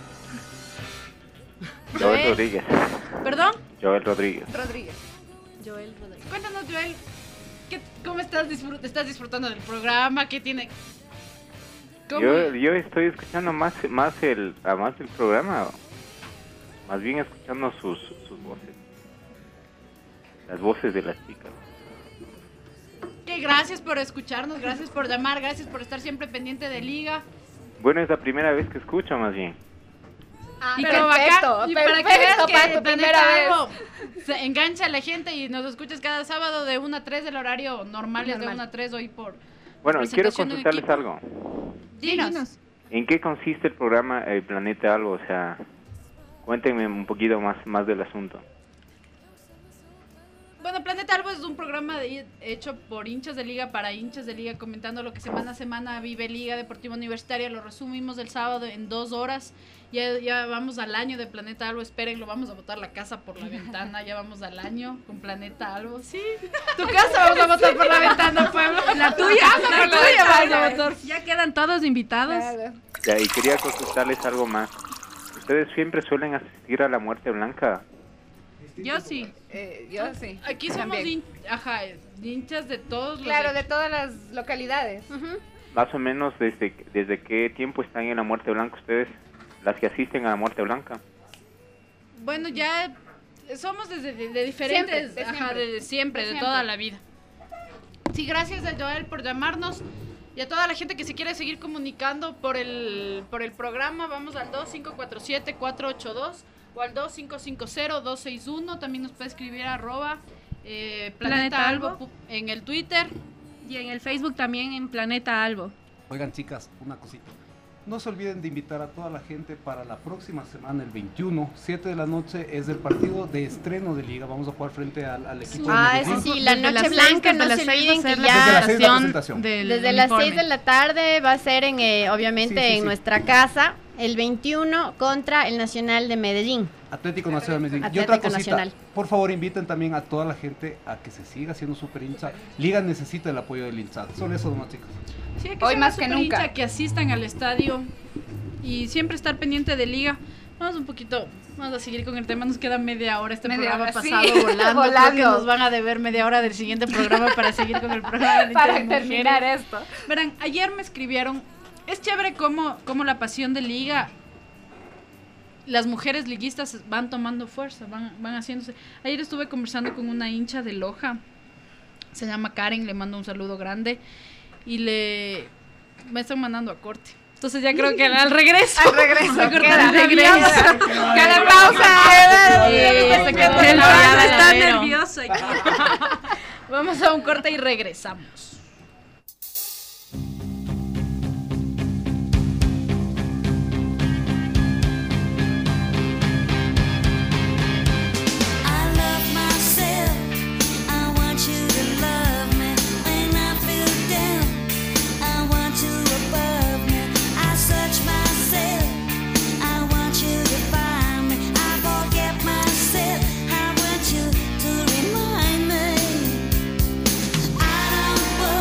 Joel Rodríguez. ¿Perdón? Joel Rodríguez. Rodríguez. Joel Rodríguez. Cuéntanos, Joel, ¿qué, ¿cómo estás, disfrut estás disfrutando del programa? ¿Qué tiene? ¿Cómo? Yo, yo estoy escuchando más, más el, a más el programa, más bien escuchando sus, sus voces, las voces de las chicas. Que gracias por escucharnos, gracias por llamar, gracias por estar siempre pendiente de Liga. Bueno, es la primera vez que escucho, más bien. Ah, Y perfecto, bacán, y para que veas perfecto, que para tu Planeta primera vez. Albo se engancha a la gente y nos escuchas cada sábado de una a tres del horario normal, es de Normal. una a tres hoy por Bueno, quiero presentación de un consultarles equipo. algo. Dinos. ¿En qué consiste el programa El Planeta Albo? O sea, cuéntenme un poquito más, más del asunto. Bueno, Planeta Albo es un programa de- hecho por hinchas de Liga para hinchas de Liga, comentando lo que semana a semana vive Liga Deportiva Universitaria. Lo resumimos el sábado en dos horas. Ya, ya vamos al año de Planeta Albo, espérenlo, vamos a botar la casa por la ventana. Ya vamos al año con Planeta Albo. Sí, tu casa vamos a botar por la ventana, pueblo. La tuya, Casa la por la tuya ventana. vamos a botar. Ya quedan todos invitados. Ya, y quería consultarles algo más. ¿Ustedes siempre suelen asistir a la Muerte Blanca? Yo sí. Eh, yo sí. Aquí somos También. hin- ajá, hinchas de todos los Claro, de equipos. todas las localidades. Más o menos, ¿desde, desde qué tiempo están en la Muerte Blanca ustedes, las que asisten a la Muerte Blanca? Bueno, ya somos desde de, de diferentes, Siempre, de ajá, siempre. de siempre, De de siempre. toda la vida. Sí, gracias a Joel por llamarnos y a toda la gente que se quiere seguir comunicando por el por el programa. Vamos al dos cinco cuatro siete cuatro ocho dos o al dos cinco cinco cero dos seis uno. También nos puede escribir arroba eh, Planeta Planeta Albo Albo. pu- en el Twitter. Y en el Facebook también en Planeta Albo. Oigan, chicas, una cosita. No se olviden de invitar a toda la gente para la próxima semana, el veintiuno, siete de la noche, es el partido de estreno de Liga. Vamos a jugar frente al, al equipo Ah, de eso Medellín. sí, la Desde noche las blanca, seis, no desde las se seis olviden va a que ser la ya Desde las seis la presentación presentación. del desde las uniforme. seis de la tarde va a ser en, eh, obviamente, Sí, sí, en sí. nuestra casa, el veintiuno contra el Nacional de Medellín. Atlético Nacional Medellín. Y Atlético otra cosita, Nacional. por favor inviten también a toda la gente a que se siga siendo super hincha. Liga necesita el apoyo del hincha. Solo eso nomás, chicos. Sí, hay que Hoy ser más una que super nunca. hincha, que asistan al estadio y siempre estar pendiente de Liga. Vamos un poquito, vamos a seguir con el tema, nos queda media hora, este Media programa hora, sí. pasado volando, Volando. creo que nos van a deber media hora del siguiente programa para seguir con el programa de Para Mujeres. terminar esto. Verán, ayer me escribieron, es chévere cómo, cómo la pasión de Liga, las mujeres liguistas van tomando fuerza, van, van haciéndose. Ayer estuve conversando con una hincha de Loja, se llama Karen, le mando un saludo grande y le me están mandando a corte. Entonces ya creo que al, al regreso. Al regreso, Voy a cortar queda al regreso. nerviosa. Cada pausa. Sí, se quedó El trabada Pablo la está Vero. nervioso aquí. Vamos a un corte y regresamos. I love myself. I want you to love me. When I feel down, I want you above me. I search myself. I want you to find me. I forget myself. I want you to remind me. I don't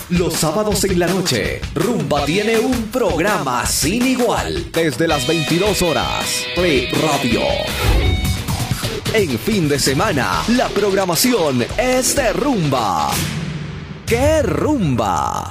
Los sábados en la noche, Rumba tiene un programa sin igual. Desde las veintidós horas, Play Radio. En fin de semana, la programación es de Rumba. ¡Qué rumba!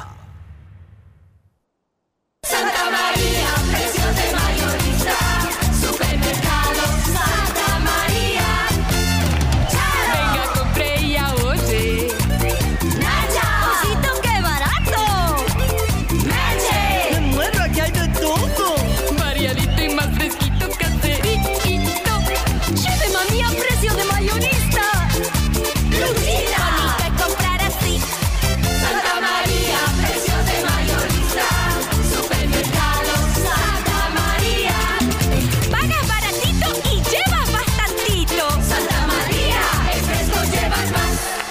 Santa María, precios de mayorista, supermercado Santa María. Venga, compré y ahorré. Nacha, cosito, qué barato. Leche, me muero, aquí hay de todo. Marianito y más fresquito, caserito. Lleve mami a precio de mayorista. Lucina, que comprar así. Santa María, precios de mayorista. Supermercado Santa María. Pagas baratito y llevas bastantito. Santa María, el fresco llevas más.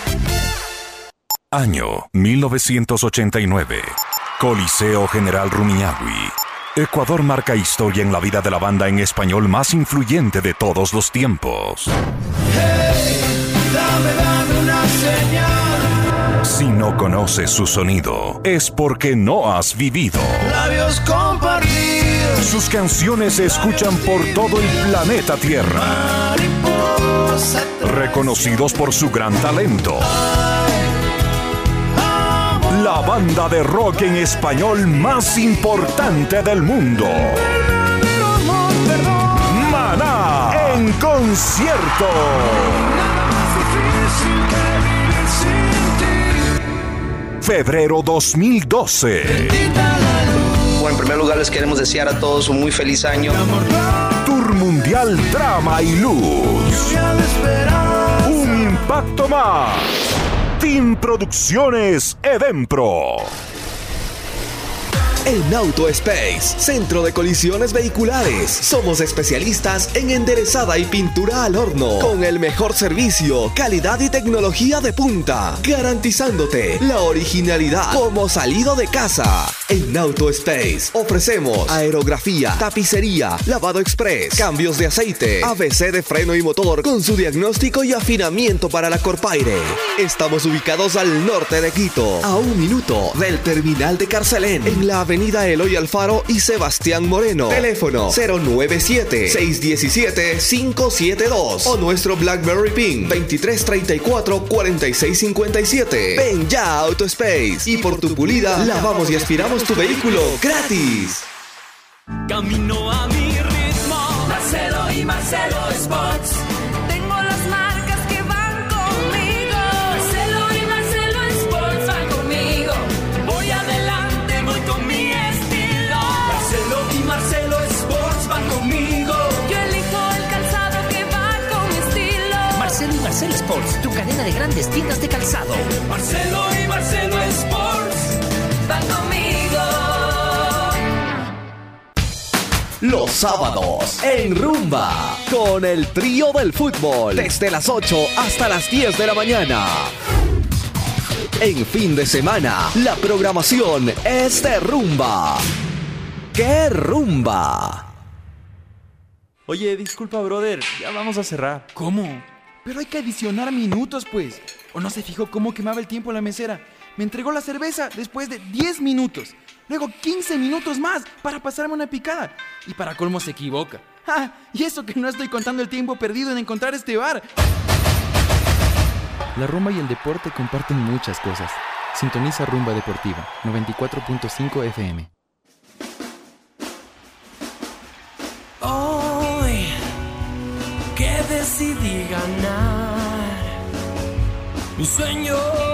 Año mil novecientos ochenta y nueve. Coliseo General Rumiñahui. Ecuador marca historia en la vida de la banda en español más influyente de todos los tiempos. Dame, dame una señal. Si no conoces su sonido, es porque no has vivido. Labios compartidos. Sus canciones se escuchan por todo el planeta Tierra. Mariposa. Reconocidos por su gran talento. La banda de rock en español más importante del mundo. Maná en concierto. Febrero dos mil doce. Bueno, en primer lugar les queremos desear a todos un muy feliz año. Tour Mundial Drama y Luz. Un impacto más. Team Producciones Edenpro. En Auto Space, centro de colisiones vehiculares, somos especialistas en enderezada y pintura al horno, con el mejor servicio, calidad y tecnología de punta, garantizándote la originalidad como salido de casa. En Auto Space ofrecemos aerografía, tapicería, lavado express, cambios de aceite, A B C de freno y motor con su diagnóstico y afinamiento para la Corpaire. Estamos ubicados al norte de Quito, a un minuto del terminal de Carcelén, en la avenida Eloy Alfaro y Sebastián Moreno. Teléfono cero nueve siete, seis uno siete, cinco siete dos o nuestro BlackBerry Pin veintitrés treinta y cuatro, cuarenta y seis cincuenta y siete. Ven ya a Autospace y por tu pulida lavamos y aspiramos tu vehículo gratis. Camino a mi ritmo. Marcelo y Marcelo Sports. Tengo las marcas que van conmigo. Marcelo y Marcelo Sports van conmigo. Voy adelante, voy con mi estilo. Marcelo y Marcelo Sports van conmigo. Yo elijo el calzado que va con estilo. Marcelo y Marcelo Sports, tu cadena de grandes tiendas de calzado. Marcelo y Marcelo Sports van conmigo. Los sábados en Rumba, con el trío del fútbol, desde las ocho hasta las diez de la mañana. En fin de semana, la programación es de Rumba. ¡Qué rumba! Oye, disculpa, brother, ya vamos a cerrar. ¿Cómo? Pero hay que adicionar minutos, pues. ¿O no se fijó cómo quemaba el tiempo la mesera? Me entregó la cerveza después de diez minutos. Luego quince minutos más para pasarme una picada. Y para colmo se equivoca. ¡Ah! Y eso que no estoy contando el tiempo perdido en encontrar este bar. La rumba y el deporte comparten muchas cosas. Sintoniza Rumba Deportiva, noventa y cuatro punto cinco F M. Hoy que decidí ganar, mi sueño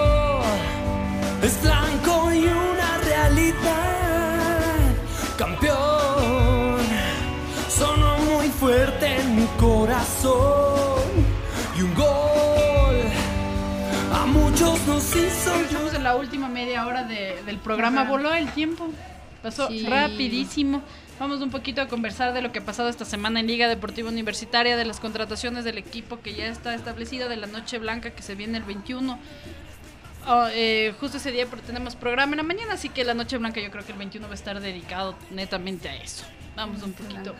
es blanco y una realidad. Campeón, sonó muy fuerte en mi corazón. Y un gol a muchos nos hizo. Estamos en la última media hora de, del programa. Voló el tiempo. Pasó Sí. rapidísimo. Vamos un poquito a conversar de lo que ha pasado esta semana en Liga Deportiva Universitaria, de las contrataciones del equipo que ya está establecida, de la Noche Blanca que se viene el veintiuno. Oh, eh, justo ese día tenemos programa en la mañana, así que la Noche Blanca yo creo que el veintiuno va a estar dedicado netamente a eso. Vamos un poquito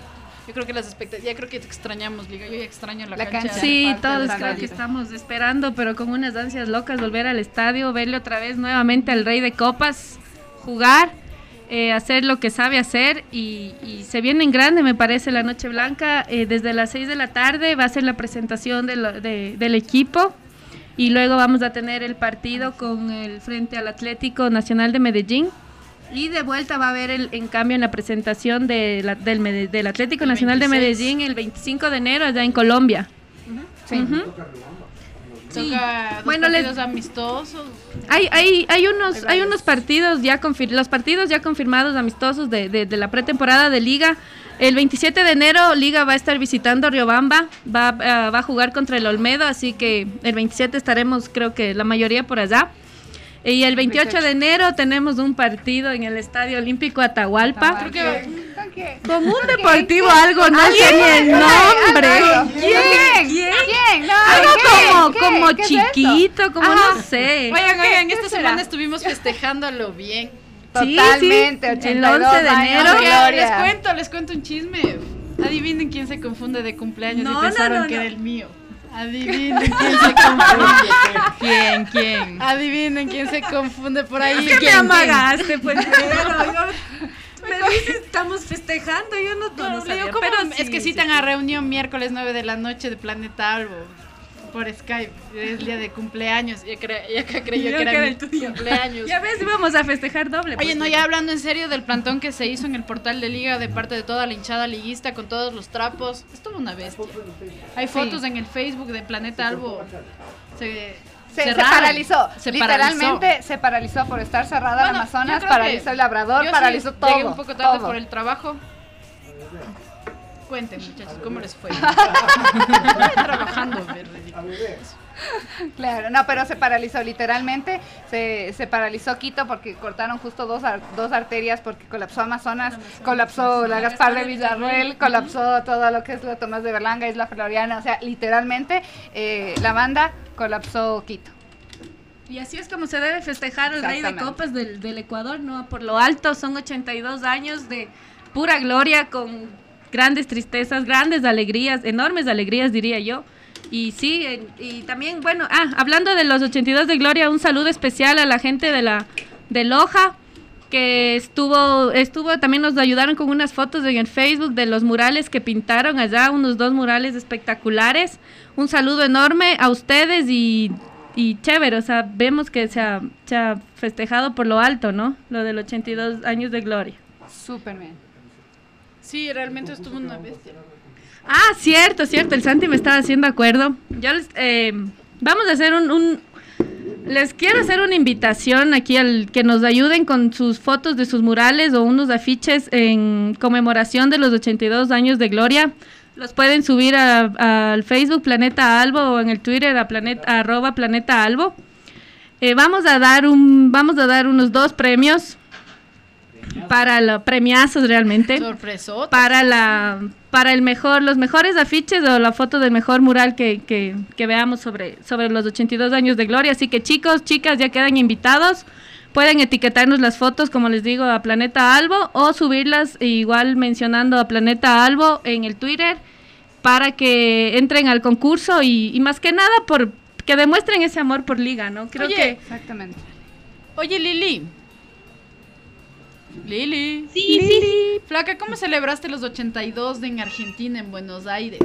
Yo creo que las expectativas, ya creo que te extrañamos, Liga, yo ya extraño la, La cancha. cancha. Sí, Falta todos la creo que vida. estamos esperando, pero con unas ansias locas, volver al estadio, verle otra vez nuevamente al Rey de Copas, jugar, eh, hacer lo que sabe hacer y, y se viene en grande, me parece, la Noche Blanca. Eh, desde las seis de la tarde va a ser la presentación de lo- de- del equipo y luego vamos a tener el partido con el frente al Atlético Nacional de Medellín. Y de vuelta va a haber, el, en cambio, en la presentación de la- del, Mede- del Atlético El Nacional de veintiséis. Medellín el veinticinco de enero allá en Colombia. Sí. Ujú. Sí. Bueno, Bueno, les- partidos amistosos. Hay, hay, hay unos, Hay hay varios. unos partidos ya confir- los partidos ya confirmados amistosos de, de, de la pretemporada de Liga. El veintisiete de enero Liga va a estar visitando Riobamba, va, ah, va a jugar contra el Olmedo, así que el veintisiete estaremos, creo que la mayoría por allá. Y el veintiocho de enero tenemos un partido en el Estadio Olímpico Atahualpa. Creo que... ¿Con qué? Con un deportivo algo, no ¿Ah, sé ni el quién? nombre. Ay, ¿Quién? ¿Quién? ¿Quién? No, Algo ¿qué? como, ¿Qué? como ¿Qué es eso? chiquito, como Ajá. no sé. Oigan, ¿Qué- oigan, qué esta será? semana estuvimos festejándolo bien. Sí, Totalmente, sí, ochenta y el dos once de años enero. de Oigan, gloria. les cuento, les cuento un chisme. Adivinen quién se confunde de cumpleaños No, y pensaron no, no, que no. era el mío. Adivinen quién se confunde. ¿Quién? ¿Quién? Adivinen quién se confunde por ahí. Es que me ¿Quién, amagaste, pues, pero yo- me dices, estamos festejando, yo no, no, quién? no No, le digo, sabía, ¿cómo? pero es sí, que sí, citan sí. a reunión miércoles nueve de la noche de Planeta Albo por Skype. Es el día de cumpleaños. Y acá, y acá creyó Yo que era, que era mi el tuyo. cumpleaños. Ya ves, íbamos a festejar doble. Oye, pues, no, sí. ya hablando en serio del plantón que se hizo en el portal de Liga de parte de toda la hinchada liguista con todos los trapos. Es todo una bestia. Hay fotos Sí. en el Facebook de Planeta Albo. Se, Se, se cerraron. paralizó, Se literalmente paralizó. se paralizó por estar cerrada Bueno, el yo Amazonas, creo paralizó que- el Labrador, yo sí paralizó todo. Llegué un poco tarde todo. por el trabajo. Cuenten, muchachos, ¿cómo les fue? Trabajando, ver, ridículos. Claro, no, pero se paralizó literalmente, se, se paralizó Quito porque cortaron justo dos, ar- dos arterias porque colapsó Amazonas, colapsó la Gaspar de Villarroel, colapsó todo lo que es la Tomás de Berlanga, Isla Floriana, o sea, literalmente eh, la banda colapsó Quito. Y así es como se debe festejar el Rey de Exactamente. Copas del, del Ecuador, ¿no? Por lo alto, son ochenta y dos años de pura gloria, con grandes tristezas, grandes alegrías, enormes alegrías, diría yo. Y sí, eh, y también, bueno, ah, hablando de los ochenta y dos de gloria, un saludo especial a la gente de la de Loja, que estuvo, estuvo, también nos ayudaron con unas fotos en el Facebook de los murales que pintaron allá, unos dos murales espectaculares. Un saludo enorme a ustedes y, y chévere, o sea, vemos que se ha, se ha festejado por lo alto, ¿no? Lo del ochenta y dos años de gloria. Súper bien. Sí, realmente estuvo una bestia. Ah, cierto, cierto, el Santi me estaba haciendo acuerdo. Yo les, eh, vamos a hacer un, un- les quiero hacer una invitación aquí al que nos ayuden con sus fotos de sus murales o unos afiches en conmemoración de los ochenta y dos años de gloria. Los pueden subir a- al Facebook Planeta Albo o en el Twitter a planeta, arroba Planeta Albo. Eh, vamos a dar un, vamos a dar unos dos premios para los premiazos realmente. Sorpresota. Para la para el mejor, los mejores afiches o la foto del mejor mural que, que, que veamos sobre, sobre los ochenta y dos años de gloria. Así que chicos, chicas, ya quedan invitados. Pueden etiquetarnos las fotos, como les digo, a Planeta Albo o subirlas igual mencionando a Planeta Albo en el Twitter para que entren al concurso y, y más que nada por que demuestren ese amor por Liga, ¿no? Creo Oye, que exactamente. Oye, Lili. Lili. Sí, sí, sí. Flaca, ¿cómo celebraste los ochenta y dos en Argentina, en Buenos Aires?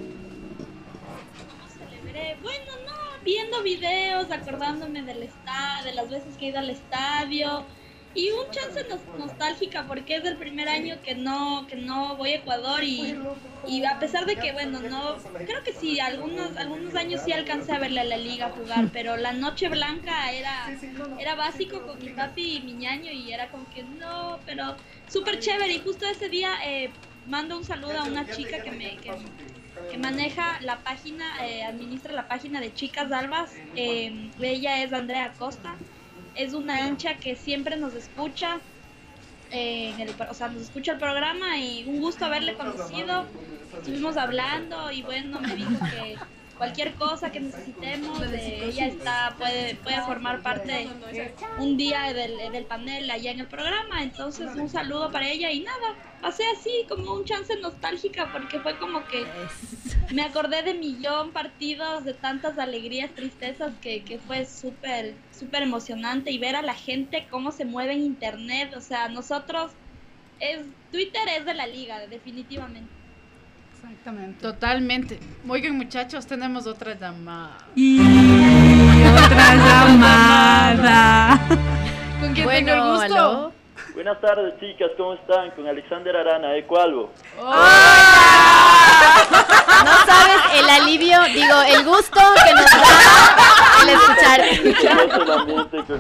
Celebré. Bueno, no, viendo videos, acordándome del esta- de las veces que he ido al estadio y un chance nos- nostálgica porque es el primer año que no que no voy a Ecuador y, y a pesar de que bueno no creo que sí algunos algunos años sí alcancé a verle a la liga jugar, pero la noche blanca era era básico con mi papi y mi ñaño y era como que no, pero súper chévere. Y justo ese día eh, mando un saludo a una chica que me que, que maneja la página, eh, administra la página de Chicas Albas. Eh, ella es Andrea Costa. Es una hincha que siempre nos escucha, eh, en el, o sea, nos escucha el programa y un gusto haberle conocido. Estuvimos hablando y bueno, me dijo que, cualquier cosa que necesitemos, eh, ella está puede puede formar parte un día del, del panel allá en el programa. Entonces un saludo para ella y nada, pasé así como un chance nostálgica porque fue como que me acordé de millón partidos, de tantas alegrías, tristezas, que, que fue súper súper emocionante, y ver a la gente cómo se mueve en internet. O sea, nosotros es Twitter es de la liga, definitivamente. Exactamente. Totalmente. Oigan, muchachos, tenemos otra llamada. Y otra llamada. ¿Con quién Bueno, tengo el gusto? ¿aló? Buenas tardes, chicas, ¿cómo están? Con Alexander Arana, de Ecualvo. No sabes el alivio, digo, el gusto que nos da el escuchar. El ambiente con-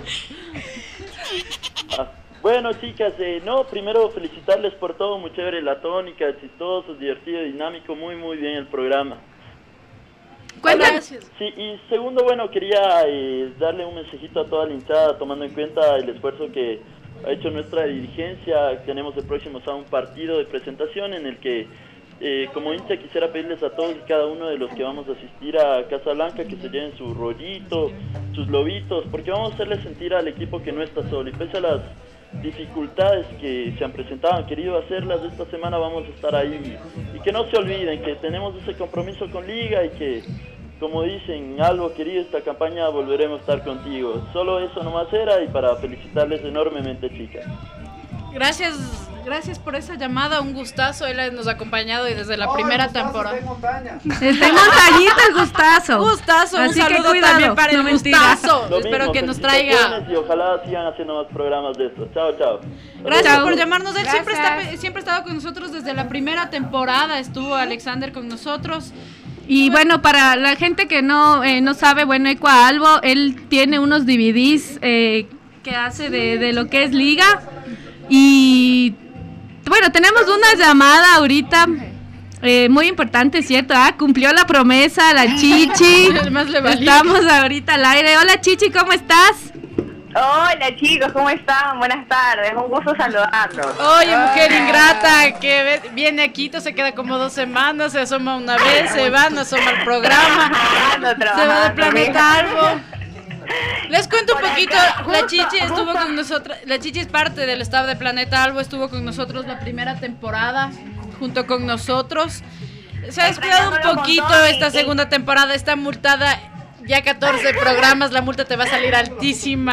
Ah, bueno, chicas, eh, no, primero felicitarles por todo, muy chévere la tónica, chistoso, divertido, dinámico, muy, muy bien el programa. Cuéntanos. Sí, y segundo, bueno, quería eh, darle un mensajito a toda la hinchada, tomando en cuenta el esfuerzo que ha hecho nuestra dirigencia. Tenemos el próximo sábado un partido de presentación en el que, eh, como hincha, quisiera pedirles a todos y cada uno de los que vamos a asistir a Casa Blanca que se lleven su rollito, sus lobitos, porque vamos a hacerle sentir al equipo que no está solo, y pese a las dificultades que se han presentado, han querido hacerlas esta semana, vamos a estar ahí, y, y que no se olviden que tenemos ese compromiso con Liga y que, como dicen, Albo querido, esta campaña volveremos a estar contigo. Solo eso nomás era, y para felicitarles enormemente, chicas. Gracias, gracias por esa llamada, un gustazo. Él nos ha acompañado y desde la primera temporada. Está en montañita el gustazo. Gustazo, un Así que saludo cuidado, también para no el mentira. gustazo. Lo Espero mismo, que nos traiga. felicitaciones y ojalá sigan haciendo más programas de estos. Chao, chao. Gracias Chao. por llamarnos. Él siempre, está, Gracias. siempre ha estado con nosotros desde la primera temporada. Estuvo Alexander con nosotros. Y bueno, para la gente que no eh, no sabe, bueno, Ecua Albo, él tiene unos D V Ds eh, que hace de, de lo que es Liga. Y bueno, tenemos una llamada ahorita eh, muy importante, ¿cierto? Ah, cumplió la promesa la Chichi. Más le valía. Estamos ahorita al aire. Hola Chichi, ¿cómo estás? Hola chicos, ¿cómo están? Buenas tardes, un gusto saludarlos. Oye, mujer ingrata, que ve- viene a Quito, se queda como dos semanas, se asoma una vez, se va, no asoma el programa, Ando se va de trabajando, Planeta mija. Albo. Les cuento un Por poquito, acá, la justo, Chichi estuvo justo. con nosotros, la Chichi es parte del staff de Planeta Albo, estuvo con nosotros la primera temporada, junto con nosotros. Se ha descuidado un Extrañándolo poquito un montón esta y- segunda temporada, está multada. Ya catorce programas, la multa te va a salir altísima.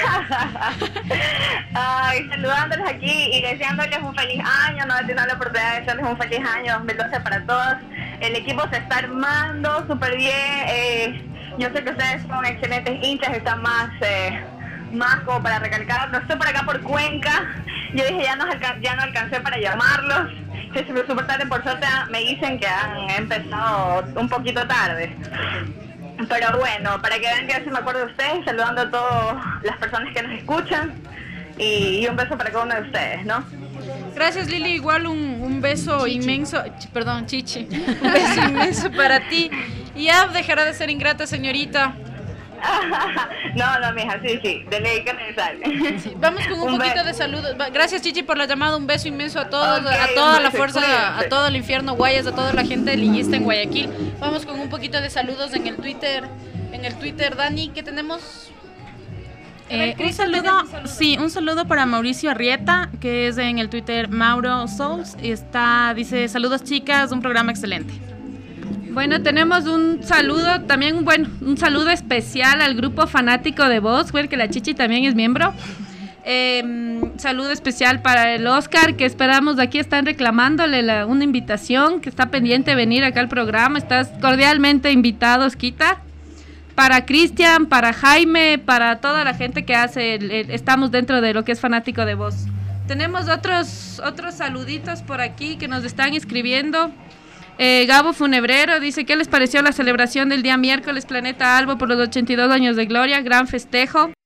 Ay, saludándoles aquí y deseándoles un feliz año, no he tenido la oportunidad de desearles un feliz año dos mil doce para todos. El equipo se está armando súper bien, eh, yo sé que ustedes son excelentes hinchas, están más, eh, más como para recalcar. No estoy por acá por Cuenca, yo dije ya no, alca- ya no alcancé para llamarlos. Sí, súper tarde, por suerte me dicen que han empezado un poquito tarde. Pero bueno, para que vean que a veces me acuerdo de ustedes, saludando a todas las personas que nos escuchan, y, y un beso para cada uno de ustedes, ¿no? Gracias Lili, igual un, un beso inmenso, ch- perdón, Chichi, un beso inmenso para ti. Y ya dejará de ser ingrata, señorita. No, no, mija, sí, sí, de ley que me sale. Sí, vamos con un, Un poquito beso. de saludos. Va- Gracias Chichi por la llamada, un beso inmenso a todos, Ok, a toda un la beso, fuerza, cuídense. a todo el infierno Guayas, a toda la gente liguista en Guayaquil. Vamos con un poquito de saludos en el Twitter, en el Twitter, Dani, ¿qué tenemos? A ver, Eh, un Cris, saludo, ¿tenías un saludo? sí, un saludo para Mauricio Arrieta, que es en el Twitter Mauro Souls. Está, dice, saludos chicas, un programa excelente. Bueno, tenemos un saludo, también bueno, un saludo especial al grupo fanático de Voz, que la Chichi también es miembro. Eh, saludo especial para el Oscar, que esperamos, de aquí están reclamándole la- una invitación, que está pendiente de venir acá al programa. Estás cordialmente invitado, Osquita. Para Cristian, para Jaime, para toda la gente que hace, el- el- estamos dentro de lo que es fanático de Voz. Tenemos otros, otros saluditos por aquí que nos están escribiendo. Eh, Gabo Funebrero dice, ¿qué les pareció la celebración del día miércoles Planeta Albo por los ochenta y dos años de gloria? Gran festejo.